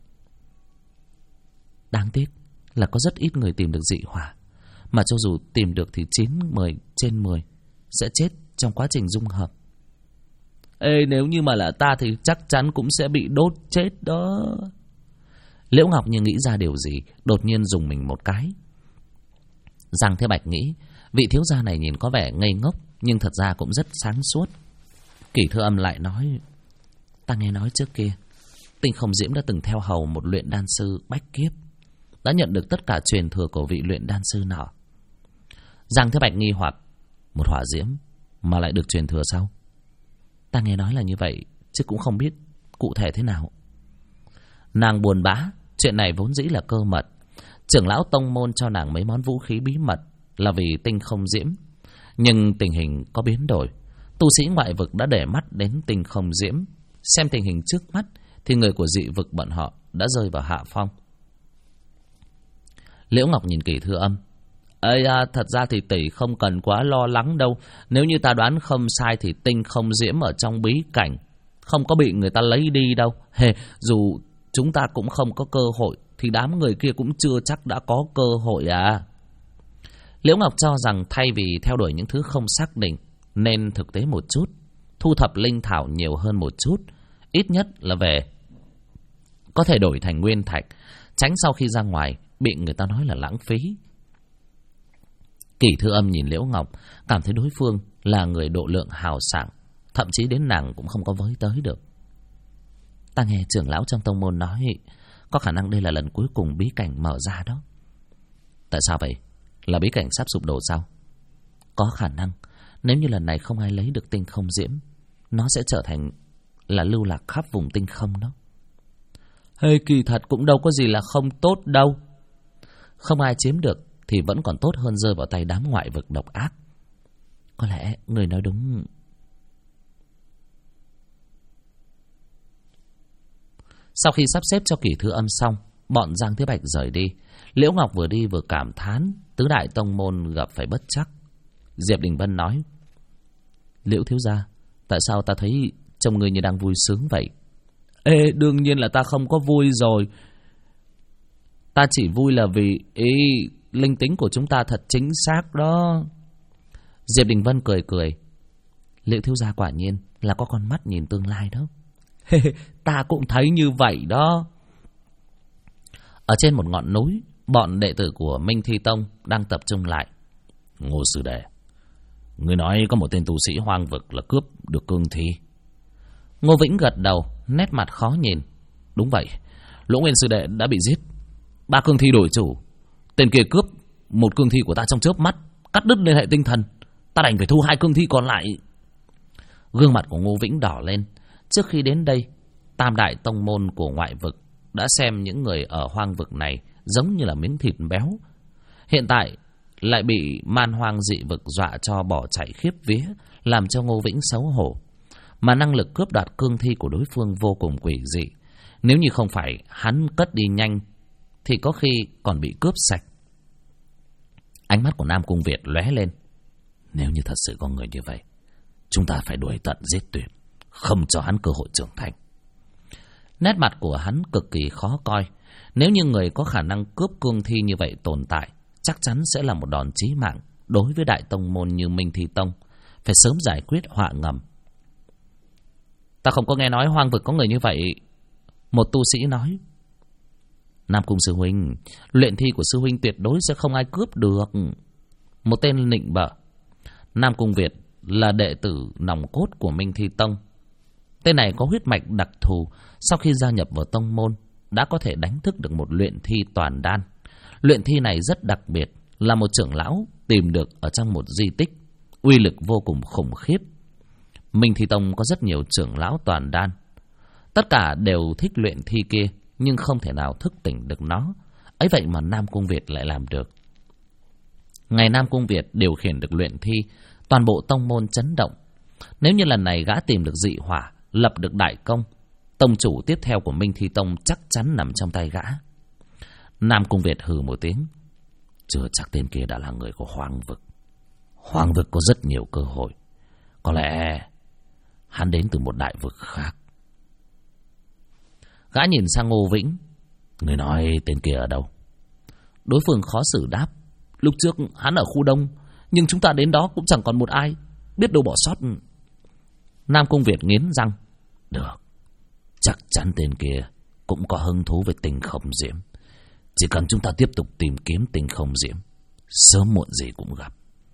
Đáng tiếc là có rất ít người tìm được dị hỏa. Mà cho dù tìm được thì 9/10 trên 10 sẽ chết trong quá trình dung hợp. Ê, nếu như mà là ta thì chắc chắn cũng sẽ bị đốt chết đó. Liễu Ngọc như nghĩ ra điều gì, đột nhiên dùng mình một cái. Giang Thế Bạch nghĩ, vị thiếu gia này nhìn có vẻ ngây ngốc, nhưng thật ra cũng rất sáng suốt. Kỷ Thư Âm lại nói, ta nghe nói trước kia, tinh không diễm đã từng theo hầu một luyện đan sư bách kiếp, đã nhận được tất cả truyền thừa của vị luyện đan sư nọ. Giang Thế Bạch nghi hoặc, một hỏa diễm mà lại được truyền thừa sao? Ta nghe nói là như vậy, chứ cũng không biết cụ thể thế nào. Nàng buồn bã, chuyện này vốn dĩ là cơ mật. Trưởng lão tông môn cho nàng mấy món vũ khí bí mật là vì tinh không diễm. Nhưng tình hình có biến đổi. Tu sĩ ngoại vực đã để mắt đến tinh không diễm. Xem tình hình trước mắt thì người của dị vực bọn họ đã rơi vào hạ phong. Liễu Ngọc nhìn Kỷ Thư Âm. Ây à, thật ra thì tỷ không cần quá lo lắng đâu. Nếu như ta đoán không sai thì tinh không diễm ở trong bí cảnh không có bị người ta lấy đi đâu. Dù chúng ta cũng không có cơ hội thì đám người kia cũng chưa chắc đã có cơ hội à. Liễu Ngọc cho rằng thay vì theo đuổi những thứ không xác định, nên thực tế một chút, thu thập linh thảo nhiều hơn một chút, ít nhất là về có thể đổi thành nguyên thạch, tránh sau khi ra ngoài bị người ta nói là lãng phí. Kỷ Thư Âm nhìn Liễu Ngọc, cảm thấy đối phương là người độ lượng hào sảng, thậm chí đến nàng cũng không có với tới được. Ta nghe trưởng lão trong tông môn nói, có khả năng đây là lần cuối cùng bí cảnh mở ra đó. Tại sao vậy? Là bí cảnh sắp sụp đổ sao? Có khả năng, nếu như lần này không ai lấy được tinh không diễm, nó sẽ trở thành là lưu lạc khắp vùng tinh không đó. Kỳ thật cũng đâu có gì là không tốt đâu. Không ai chiếm được thì vẫn còn tốt hơn rơi vào tay đám ngoại vực độc ác. Có lẽ người nói đúng. Sau khi sắp xếp cho Kỷ Thư Âm xong, bọn Giang Thế Bạch rời đi. Liễu Ngọc vừa đi vừa cảm thán tứ đại tông môn gặp phải bất trắc. Diệp Đình Vân nói, Liễu thiếu gia, tại sao ta thấy trông người như đang vui sướng vậy? Đương nhiên là ta không có vui rồi. Ta chỉ vui là vì linh tính của chúng ta thật chính xác đó. Diệp Đình Vân cười cười. Liễu thiếu gia quả nhiên là có con mắt nhìn tương lai đó. Ta cũng thấy như vậy đó. Ở trên một ngọn núi, bọn đệ tử của Minh Thi Tông đang tập trung lại. Ngô sư đệ, người nói có một tên tu sĩ hoang vực là cướp được cương thi. Ngô Vĩnh gật đầu, nét mặt khó nhìn. Đúng vậy, Lỗ Nguyên sư đệ đã bị giết. 3 cương thi đổi chủ. Tên kia cướp một cương thi của ta trong chớp mắt, cắt đứt liên hệ tinh thần. Ta đành phải thu 2 cương thi còn lại. Gương mặt của Ngô Vĩnh đỏ lên. Trước khi đến đây, tam đại tông môn của ngoại vực đã xem những người ở hoang vực này giống như là miếng thịt béo. Hiện tại lại bị man hoang dị vực dọa cho bỏ chạy khiếp vía, làm cho Ngô Vĩnh xấu hổ. Mà năng lực cướp đoạt cương thi của đối phương vô cùng quỷ dị. Nếu như không phải hắn cất đi nhanh thì có khi còn bị cướp sạch. Ánh mắt của Nam Cung Việt lóe lên. Nếu như thật sự có người như vậy, chúng ta phải đuổi tận giết tuyệt, không cho hắn cơ hội trưởng thành. Nét mặt của hắn cực kỳ khó coi. Nếu như người có khả năng cướp cương thi như vậy tồn tại, chắc chắn sẽ là một đòn chí mạng đối với đại tông môn như Minh Thi Tông. Phải sớm giải quyết họa ngầm. Ta không có nghe nói hoang vực có người như vậy. Một tu sĩ nói. Nam Cung sư huynh, luyện thi của sư huynh tuyệt đối sẽ không ai cướp được. Một tên nịnh bợ. Nam Cung Việt là đệ tử nòng cốt của Minh Thi Tông. Tên này có huyết mạch đặc thù, sau khi gia nhập vào tông môn đã có thể đánh thức được một luyện thi toàn đan. Luyện thi này rất đặc biệt, là một trưởng lão tìm được ở trong một di tích, uy lực vô cùng khủng khiếp. Minh Thi Tông có rất nhiều trưởng lão toàn đan, tất cả đều thích luyện thi kia, nhưng không thể nào thức tỉnh được nó. Ấy vậy mà Nam Cung Việt lại làm được. Ngày Nam Cung Việt điều khiển được luyện thi, toàn bộ tông môn chấn động. Nếu như lần này gã tìm được dị hỏa, lập được đại công, tông chủ tiếp theo của Minh Thi Tông chắc chắn nằm trong tay gã. Nam Cung Việt hừ một tiếng. Chưa chắc tên kia đã là người của Hoang Vực. Hoang Vực có rất nhiều cơ hội. Có lẽ hắn đến từ một đại vực khác. Gã nhìn sang Ngô Vĩnh. Người nói tên kia ở đâu? Đối phương khó xử đáp. Lúc trước hắn ở khu đông, nhưng chúng ta đến đó cũng chẳng còn một ai, biết đâu bỏ sót. Nam Cung Việt nghiến răng. Được, chắc chắn tên kia cũng có hứng thú với Tinh Không Diễm. Chỉ cần chúng ta tiếp tục tìm kiếm Tinh Không Diễm, sớm muộn gì cũng gặp.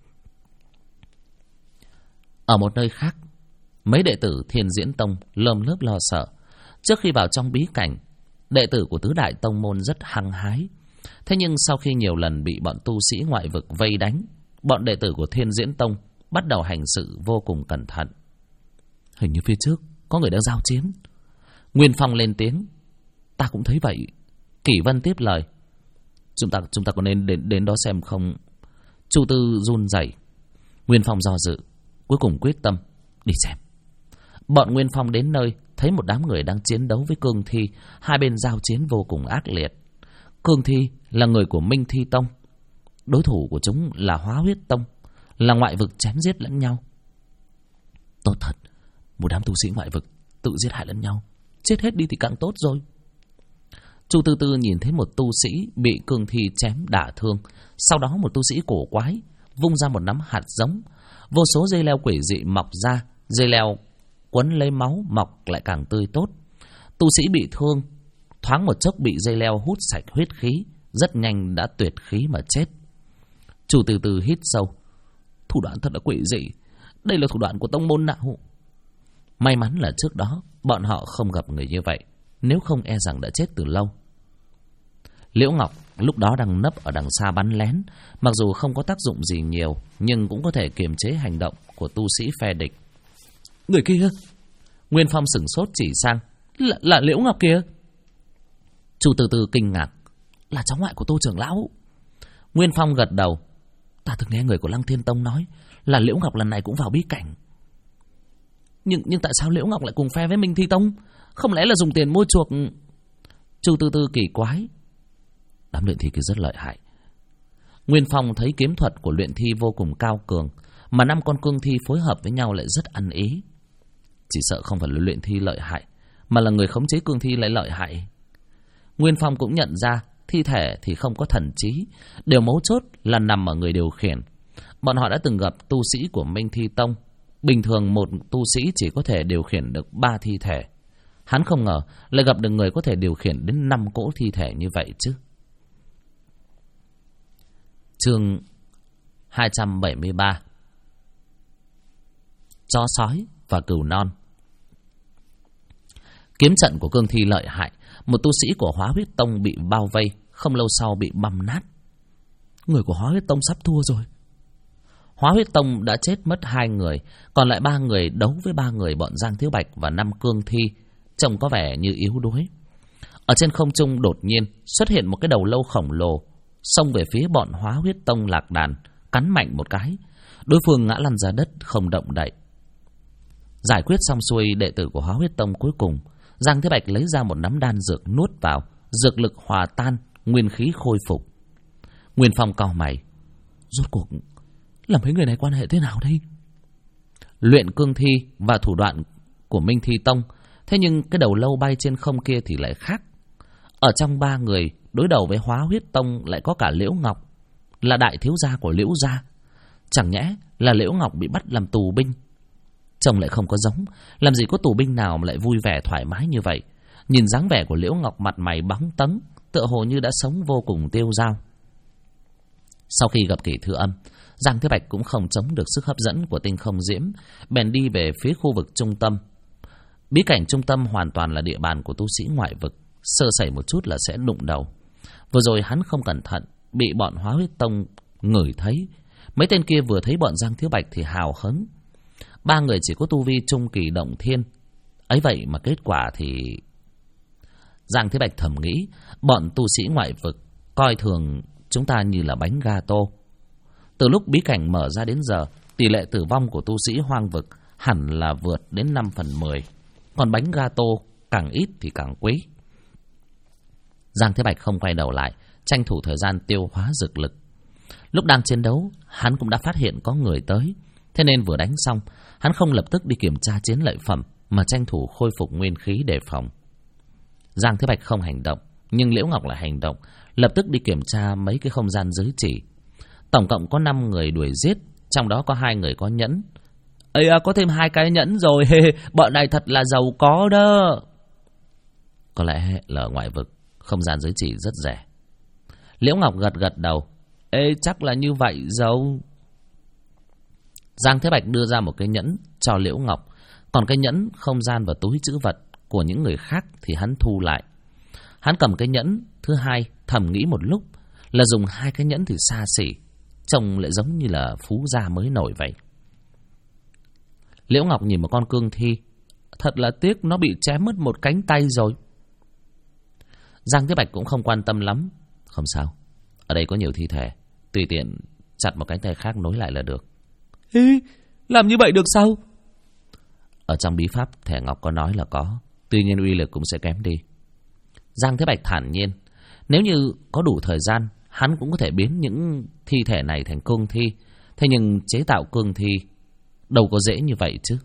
Ở một nơi khác, mấy đệ tử Thiên Diễn Tông lơm lớp lo sợ. Trước khi vào trong bí cảnh, đệ tử của tứ đại tông môn rất hăng hái. Thế nhưng sau khi nhiều lần bị bọn tu sĩ ngoại vực vây đánh, bọn đệ tử của Thiên Diễn Tông bắt đầu hành sự vô cùng cẩn thận. Hình như phía trước có người đang giao chiến. Nguyên Phong lên tiếng. Ta cũng thấy vậy. Kỷ Vân tiếp lời. Chúng ta có nên đến đó xem không? Chu Tư run rẩy. Nguyên Phong do dự, cuối cùng quyết tâm đi xem. Bọn Nguyên Phong đến nơi, thấy một đám người đang chiến đấu với Cương Thi. Hai bên giao chiến vô cùng ác liệt. Cương Thi là người của Minh Thi Tông, đối thủ của chúng là Hóa Huyết Tông, là ngoại vực chém giết lẫn nhau. Tốt thật, một đám tu sĩ ngoại vực tự giết hại lẫn nhau, chết hết đi thì càng tốt rồi. Chu Tư Tư nhìn thấy một tu sĩ bị Cương Thi chém đả thương. Sau đó một tu sĩ cổ quái vung ra một nắm hạt giống, vô số dây leo quỷ dị mọc ra. Dây leo quấn lấy máu mọc lại càng tươi tốt. Tu sĩ bị thương thoáng một chốc bị dây leo hút sạch huyết khí, rất nhanh đã tuyệt khí mà chết. Chu Tư Tư hít sâu. Thủ đoạn thật là quỷ dị. Đây là thủ đoạn của tông môn nào? May mắn là trước đó bọn họ không gặp người như vậy, nếu không e rằng đã chết từ lâu. Liễu Ngọc lúc đó đang nấp ở đằng xa bắn lén, mặc dù không có tác dụng gì nhiều, nhưng cũng có thể kiềm chế hành động của tu sĩ phe địch. Người kia! Nguyên Phong sửng sốt chỉ sang. Là Liễu Ngọc kia! Chu Tư Tư kinh ngạc. Là cháu ngoại của Tô trưởng lão. Nguyên Phong gật đầu. Ta từng nghe người của Lăng Thiên Tông nói là Liễu Ngọc lần này cũng vào bí cảnh. Nhưng tại sao Liễu Ngọc lại cùng phe với Minh Thi Tông? Không lẽ là dùng tiền mua chuộc? Chu Tư Tư kỳ quái. Đám luyện thi kia rất lợi hại. Nguyên Phong thấy kiếm thuật của luyện thi vô cùng cao cường, mà 5 con cương thi phối hợp với nhau lại rất ăn ý. Chỉ sợ không phải là luyện thi lợi hại, mà là người khống chế cương thi lại lợi hại. Nguyên Phong cũng nhận ra thi thể thì không có thần trí, điều mấu chốt là nằm ở người điều khiển. Bọn họ đã từng gặp tu sĩ của Minh Thi Tông. Bình thường một tu sĩ chỉ có thể điều khiển được 3 thi thể. Hắn không ngờ lại gặp được người có thể điều khiển đến 5 cỗ thi thể như vậy chứ. Chương 273. Chó sói và cừu non. Kiếm trận của cương thi lợi hại. Một tu sĩ của Hóa Huyết Tông bị bao vây, không lâu sau bị băm nát. Người của Hóa Huyết Tông sắp thua rồi. Hóa Huyết Tông đã chết mất 2 người, còn lại 3 người đấu với 3 người bọn Giang Thiếu Bạch và 5 cương thi, trông có vẻ như yếu đuối. Ở trên không trung đột nhiên xuất hiện một cái đầu lâu khổng lồ, xông về phía bọn Hóa Huyết Tông lạc đàn, cắn mạnh một cái. Đối phương ngã lăn ra đất không động đậy. Giải quyết xong xuôi đệ tử của Hóa Huyết Tông cuối cùng, Giang Thế Bạch lấy ra một nắm đan dược nuốt vào, dược lực hòa tan, nguyên khí khôi phục. Nguyên Phong cau mày. Rốt cuộc là mấy người này quan hệ thế nào đây? Luyện cương thi và thủ đoạn của Minh Thi Tông, thế nhưng cái đầu lâu bay trên không kia thì lại khác. Ở trong 3 người đối đầu với Hóa Huyết Tông lại có cả Liễu Ngọc, là đại thiếu gia của Liễu gia. Chẳng nhẽ là Liễu Ngọc bị bắt làm tù binh? Trông lại không có giống. Làm gì có tù binh nào mà lại vui vẻ thoải mái như vậy. Nhìn dáng vẻ của Liễu Ngọc mặt mày bóng tấn, tựa hồ như đã sống vô cùng tiêu dao. Sau khi gặp Kỷ Thư Âm, Giang Thế Bạch cũng không chống được sức hấp dẫn của Tinh Không Diễm, bèn đi về phía khu vực trung tâm. Bí cảnh trung tâm hoàn toàn là địa bàn của tu sĩ ngoại vực, sơ sẩy một chút là sẽ đụng đầu. Vừa rồi hắn không cẩn thận, bị bọn Hóa Huyết Tông ngửi thấy. Mấy tên kia vừa thấy bọn Giang Thế Bạch thì hào hứng. 3 người chỉ có tu vi trung kỳ động thiên. Ấy vậy mà kết quả thì... Giang Thế Bạch thầm nghĩ, bọn tu sĩ ngoại vực coi thường chúng ta như là bánh gato. Từ lúc bí cảnh mở ra đến giờ, tỷ lệ tử vong của tu sĩ hoang vực hẳn là vượt đến 5/10. Còn bánh gato càng ít thì càng quý. Giang Thế Bạch không quay đầu lại, tranh thủ thời gian tiêu hóa dược lực. Lúc đang chiến đấu, hắn cũng đã phát hiện có người tới. Thế nên vừa đánh xong, hắn không lập tức đi kiểm tra chiến lợi phẩm, mà tranh thủ khôi phục nguyên khí đề phòng. Giang Thế Bạch không hành động, nhưng Liễu Ngọc lại hành động, lập tức đi kiểm tra mấy cái không gian giới chỉ. Tổng cộng có 5 người đuổi giết, trong đó có 2 người có nhẫn. Ây à, có thêm 2 cái nhẫn rồi, bọn này thật là giàu có đó. Có lẽ là ở ngoại vực, không gian giới chỉ rất rẻ. Liễu Ngọc gật gật đầu. Ê, chắc là như vậy dâu. Giang Thế Bạch đưa ra một cái nhẫn cho Liễu Ngọc, còn cái nhẫn không gian và túi trữ vật của những người khác thì hắn thu lại. Hắn cầm cái nhẫn thứ hai, thầm nghĩ một lúc, là dùng 2 cái nhẫn thì xa xỉ, trông lại giống như là phú gia mới nổi vậy. Liễu Ngọc nhìn một con cương thi, thật là tiếc nó bị chém mất một cánh tay rồi. Giang Thế Bạch cũng không quan tâm lắm. Không sao, ở đây có nhiều thi thể, tùy tiện chặt một cánh tay khác nối lại là được. Ê, làm như vậy được sao? Ở trong bí pháp thẻ ngọc có nói là có, tuy nhiên uy lực cũng sẽ kém đi. Giang Thế Bạch thản nhiên, nếu như có đủ thời gian, hắn cũng có thể biến những thi thể này thành cương thi. Thế nhưng chế tạo cương thi đâu có dễ như vậy chứ.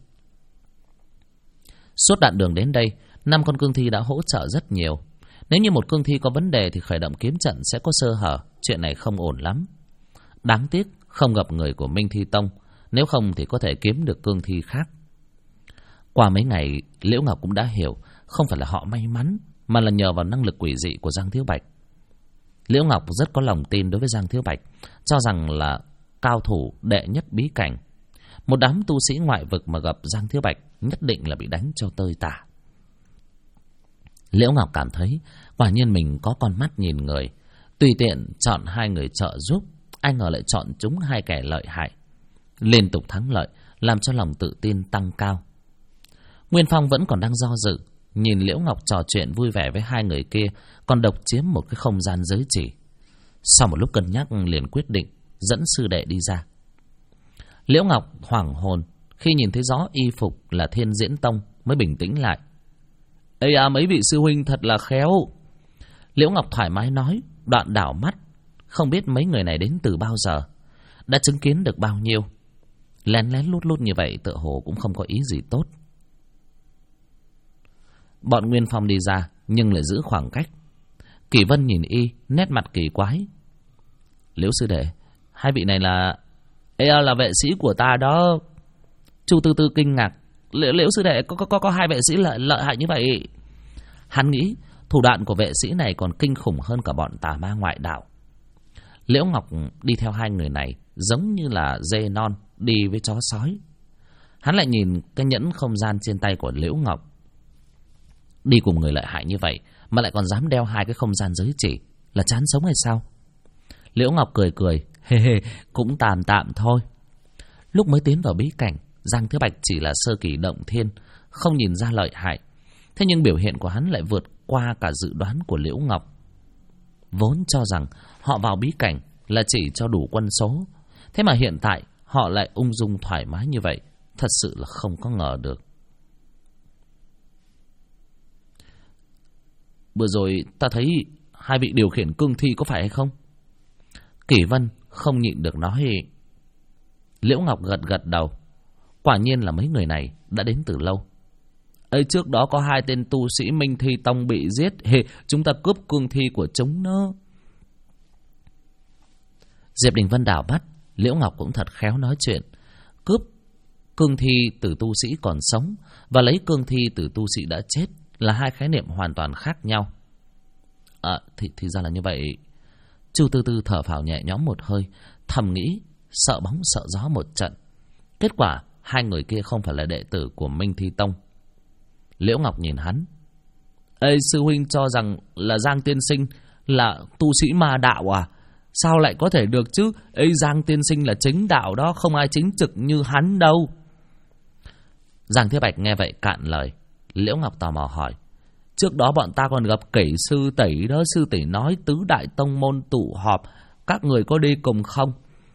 Suốt đoạn đường đến đây, 5 con cương thi đã hỗ trợ rất nhiều. Nếu như một cương thi có vấn đề thì khởi động kiếm trận sẽ có sơ hở, chuyện này không ổn lắm. Đáng tiếc không gặp người của Minh Thi Tông, nếu không thì có thể kiếm được cương thi khác. Qua mấy ngày, Liễu Ngọc cũng đã hiểu, không phải là họ may mắn, mà là nhờ vào năng lực quỷ dị của Giang Thiếu Bạch. Liễu Ngọc rất có lòng tin đối với Giang Thiếu Bạch, cho rằng là cao thủ đệ nhất bí cảnh. Một đám tu sĩ ngoại vực mà gặp Giang Thiếu Bạch nhất định là bị đánh cho tơi tả. Liễu Ngọc cảm thấy quả nhiên mình có con mắt nhìn người, tùy tiện chọn 2 người trợ giúp, ai ngờ lại chọn chúng 2 kẻ lợi hại. Liên tục thắng lợi, làm cho lòng tự tin tăng cao. Nguyên Phong vẫn còn đang do dự, nhìn Liễu Ngọc trò chuyện vui vẻ với 2 người kia, còn độc chiếm một cái không gian giới chỉ. Sau một lúc cân nhắc liền quyết định dẫn sư đệ đi ra. Liễu Ngọc hoảng hồn khi nhìn thấy rõ y phục là Thiên Diễn Tông mới bình tĩnh lại. Ây à, mấy vị sư huynh thật là khéo. Liễu Ngọc thoải mái nói, đoạn đảo mắt, không biết mấy người này đến từ bao giờ, đã chứng kiến được bao nhiêu. Lén lén lút lút như vậy tựa hồ cũng không có ý gì tốt. Bọn Nguyên Phong đi ra nhưng lại giữ khoảng cách. Kỷ Vân nhìn y, nét mặt kỳ quái. Liễu sư đệ, 2 vị này là... Ê à, là vệ sĩ của ta đó. Chu Tư Tư kinh ngạc. Liễu sư đệ có 2 vệ sĩ lợi hại như vậy? Hắn nghĩ thủ đoạn của vệ sĩ này còn kinh khủng hơn cả bọn tà ma ngoại đạo. Liễu Ngọc đi theo 2 người này giống như là dê non đi với chó sói. Hắn lại nhìn cái nhẫn không gian trên tay của Liễu Ngọc. Đi cùng người lợi hại như vậy mà lại còn dám đeo 2 cái không gian giới chỉ, là chán sống hay sao? Liễu Ngọc cười cười, cũng tạm tạm thôi. Lúc mới tiến vào bí cảnh, Giang Thế Bạch chỉ là sơ kỳ động thiên, không nhìn ra lợi hại. Thế nhưng biểu hiện của hắn lại vượt qua cả dự đoán của Liễu Ngọc. Vốn cho rằng họ vào bí cảnh là chỉ cho đủ quân số, thế mà hiện tại họ lại ung dung thoải mái như vậy, thật sự là không có ngờ được. Vừa rồi ta thấy 2 vị điều khiển cương thi có phải hay không? Kỷ Vân không nhịn được nói. Liễu Ngọc gật gật đầu. Quả nhiên là mấy người này đã đến từ lâu. Ấy, trước đó có 2 tên tu sĩ Minh Thi Tông bị giết, chúng ta cướp cương thi của chúng nó. Diệp Đình Vân đảo bắt, Liễu Ngọc cũng thật khéo nói chuyện. Cướp cương thi từ tu sĩ còn sống và lấy cương thi từ tu sĩ đã chết là 2 khái niệm hoàn toàn khác nhau. Thì ra là như vậy. Chu Tư Tư thở phào nhẹ nhõm một hơi, thầm nghĩ sợ bóng sợ gió một trận. Kết quả hai người kia không phải là đệ tử của Minh Thi Tông. Liễu Ngọc nhìn hắn. Ê, sư huynh cho rằng là Giang tiên sinh là tu sĩ ma đạo à? Sao lại có thể được chứ? Ê, Giang tiên sinh là chính đạo đó, không ai chính trực như hắn đâu. Giang Thế Bạch nghe vậy cạn lời. Liễu Ngọc tò mò hỏi. Trước đó bọn ta còn gặp Kỷ sư tỷ đó, sư tỷ nói tứ đại tông môn tụ họp, các người có đi cùng không?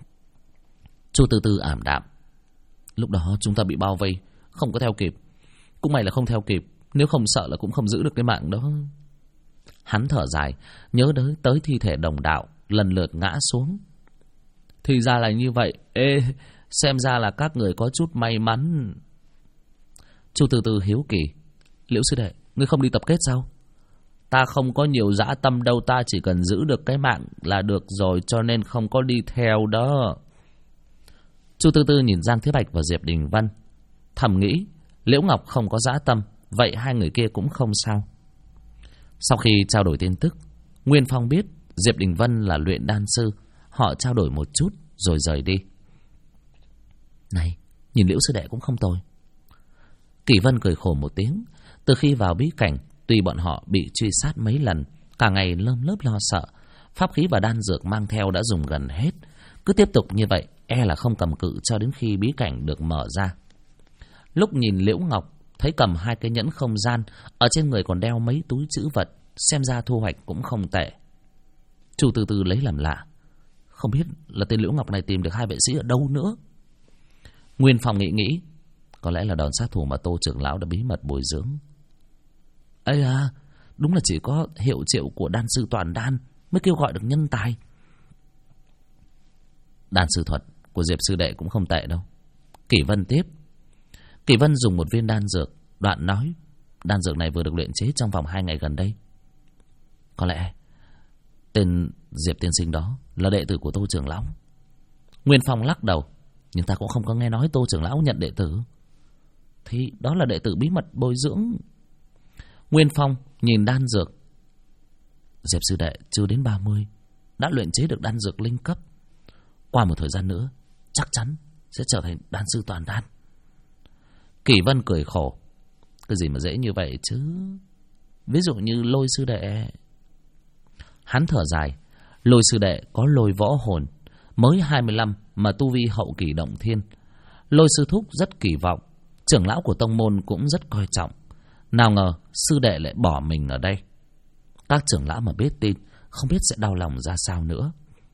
Chu Tư Tư ảm đạm. Lúc đó chúng ta bị bao vây, không có theo kịp. Cũng may là không theo kịp, nếu không sợ là cũng không giữ được cái mạng đó. Hắn thở dài, nhớ tới thi thể đồng đạo lần lượt ngã xuống. Thì ra là như vậy. Ê, xem ra là các người có chút may mắn. Chu Tư Tư hiếu kỳ. Liễu sư đệ, ngươi không đi tập kết sao? Ta không có nhiều dã tâm đâu, ta chỉ cần giữ được cái mạng là được rồi, cho nên không có đi theo đó. Chu Tư Tư nhìn Giang Thế Bạch và Diệp Đình Vân, thầm nghĩ Liễu Ngọc không có dã tâm, vậy hai người kia cũng không sao. Sau khi trao đổi tin tức, Nguyên Phong biết Diệp Đình Vân là luyện đan sư. Họ trao đổi một chút rồi rời đi. Này, nhìn Liễu sư đệ cũng không tồi. Kỷ Vân cười khổ một tiếng. Từ khi vào bí cảnh, tuy bọn họ bị truy sát mấy lần, cả ngày lơm lớp lo sợ, pháp khí và đan dược mang theo đã dùng gần hết. Cứ tiếp tục như vậy, e là không cầm cự cho đến khi bí cảnh được mở ra. Lúc nhìn Liễu Ngọc, thấy cầm hai cái nhẫn không gian, ở trên người còn đeo mấy túi trữ vật, xem ra thu hoạch cũng không tệ. Chu Tư Tư lấy làm lạ. Không biết là tên Liễu Ngọc này tìm được hai vệ sĩ ở đâu nữa. Nguyên Phong nghĩ, có lẽ là đòn sát thủ mà Tô trưởng lão đã bí mật bồi dưỡng. Ây à, đúng là chỉ có hiệu triệu của đan sư toàn đan mới kêu gọi được nhân tài. Đan sư thuật của Diệp sư đệ cũng không tệ đâu. Kỷ Vân tiếp. Kỷ Vân dùng một viên đan dược, đoạn nói, đan dược này vừa được luyện chế trong vòng 2 ngày gần đây. Có lẽ tên Diệp tiên sinh đó là đệ tử của Tô trưởng lão. Nguyên Phong lắc đầu. Nhưng ta cũng không có nghe nói Tô trưởng lão nhận đệ tử. Thì đó là đệ tử bí mật bồi dưỡng. Nguyên Phong nhìn đan dược. Diệp sư đệ chưa đến 30 đã luyện chế được đan dược linh cấp. Qua một thời gian nữa chắc chắn sẽ trở thành đan sư toàn đan. Kỷ Vân cười khổ. Cái gì mà dễ như vậy chứ? Ví dụ như Lôi sư đệ. Hắn thở dài. Lôi sư đệ có Lôi võ hồn, mới 25 mà tu vi hậu kỳ động thiên. Lôi sư thúc rất kỳ vọng, trưởng lão của tông môn cũng rất coi trọng. Nào ngờ sư đệ lại bỏ mình ở đây. Các trưởng lão mà biết tin, không biết sẽ đau lòng ra sao nữa.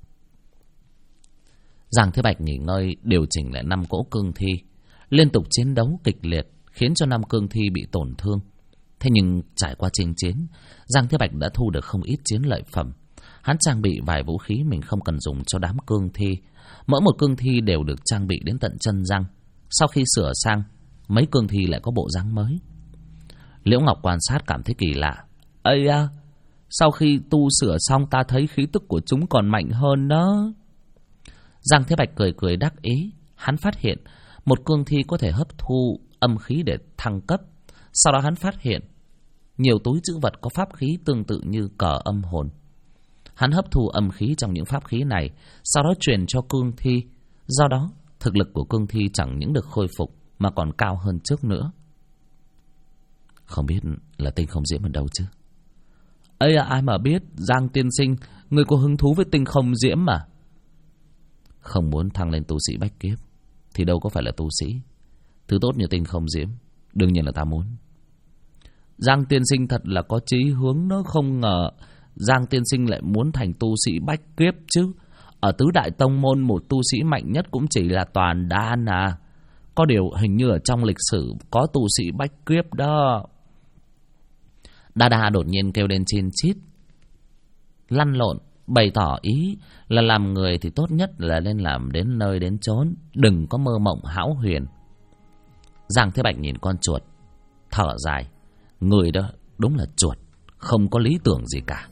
Giang Thế Bạch nghỉ ngơi, điều chỉnh lại 5 cỗ cương thi. Liên tục chiến đấu kịch liệt, khiến cho 5 cương thi bị tổn thương. Thế nhưng trải qua chinh chiến, Giang Thế Bạch đã thu được không ít chiến lợi phẩm. Hắn trang bị vài vũ khí mình không cần dùng cho đám cương thi. Mỗi một cương thi đều được trang bị đến tận chân răng. Sau khi sửa sang, mấy cương thi lại có bộ dáng mới. Liễu Ngọc quan sát cảm thấy kỳ lạ. Ây à, sau khi tu sửa xong ta thấy khí tức của chúng còn mạnh hơn đó. Giang Thế Bạch cười cười đắc ý. Hắn phát hiện một cương thi có thể hấp thu âm khí để thăng cấp. Sau đó hắn phát hiện nhiều túi trữ vật có pháp khí tương tự như cờ âm hồn. Hắn hấp thu âm khí trong những pháp khí này, sau đó truyền cho cương thi. Do đó thực lực của cương thi chẳng những được khôi phục mà còn cao hơn trước nữa. Không biết là Tinh Không Diễm ở đâu chứ? Ây à, ai mà biết. Giang tiên sinh, người có hứng thú với Tinh Không Diễm mà? Không muốn thăng lên tu sĩ bách kiếp thì đâu có phải là tu sĩ. Thứ tốt như Tinh Không Diễm đương nhiên là ta muốn. Giang tiên sinh thật là có chí hướng đó. Không ngờ Giang tiên sinh lại muốn thành tu sĩ bách kiếp chứ. Ở tứ đại tông môn, một tu sĩ mạnh nhất cũng chỉ là toàn đan à. Có điều hình như ở trong lịch sử có tu sĩ bách kiếp đó. Đa Đa đột nhiên kêu lên chin chít, lăn lộn, bày tỏ ý là làm người thì tốt nhất là nên làm đến nơi đến chốn, đừng có mơ mộng hão huyền. Giang Thế Bạch nhìn con chuột, thở dài. Người đó đúng là chuột, không có lý tưởng gì cả.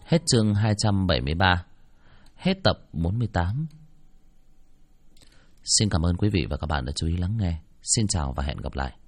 Hết chương 273. Hết tập 48. Xin cảm ơn quý vị và các bạn đã chú ý lắng nghe. Xin chào và hẹn gặp lại.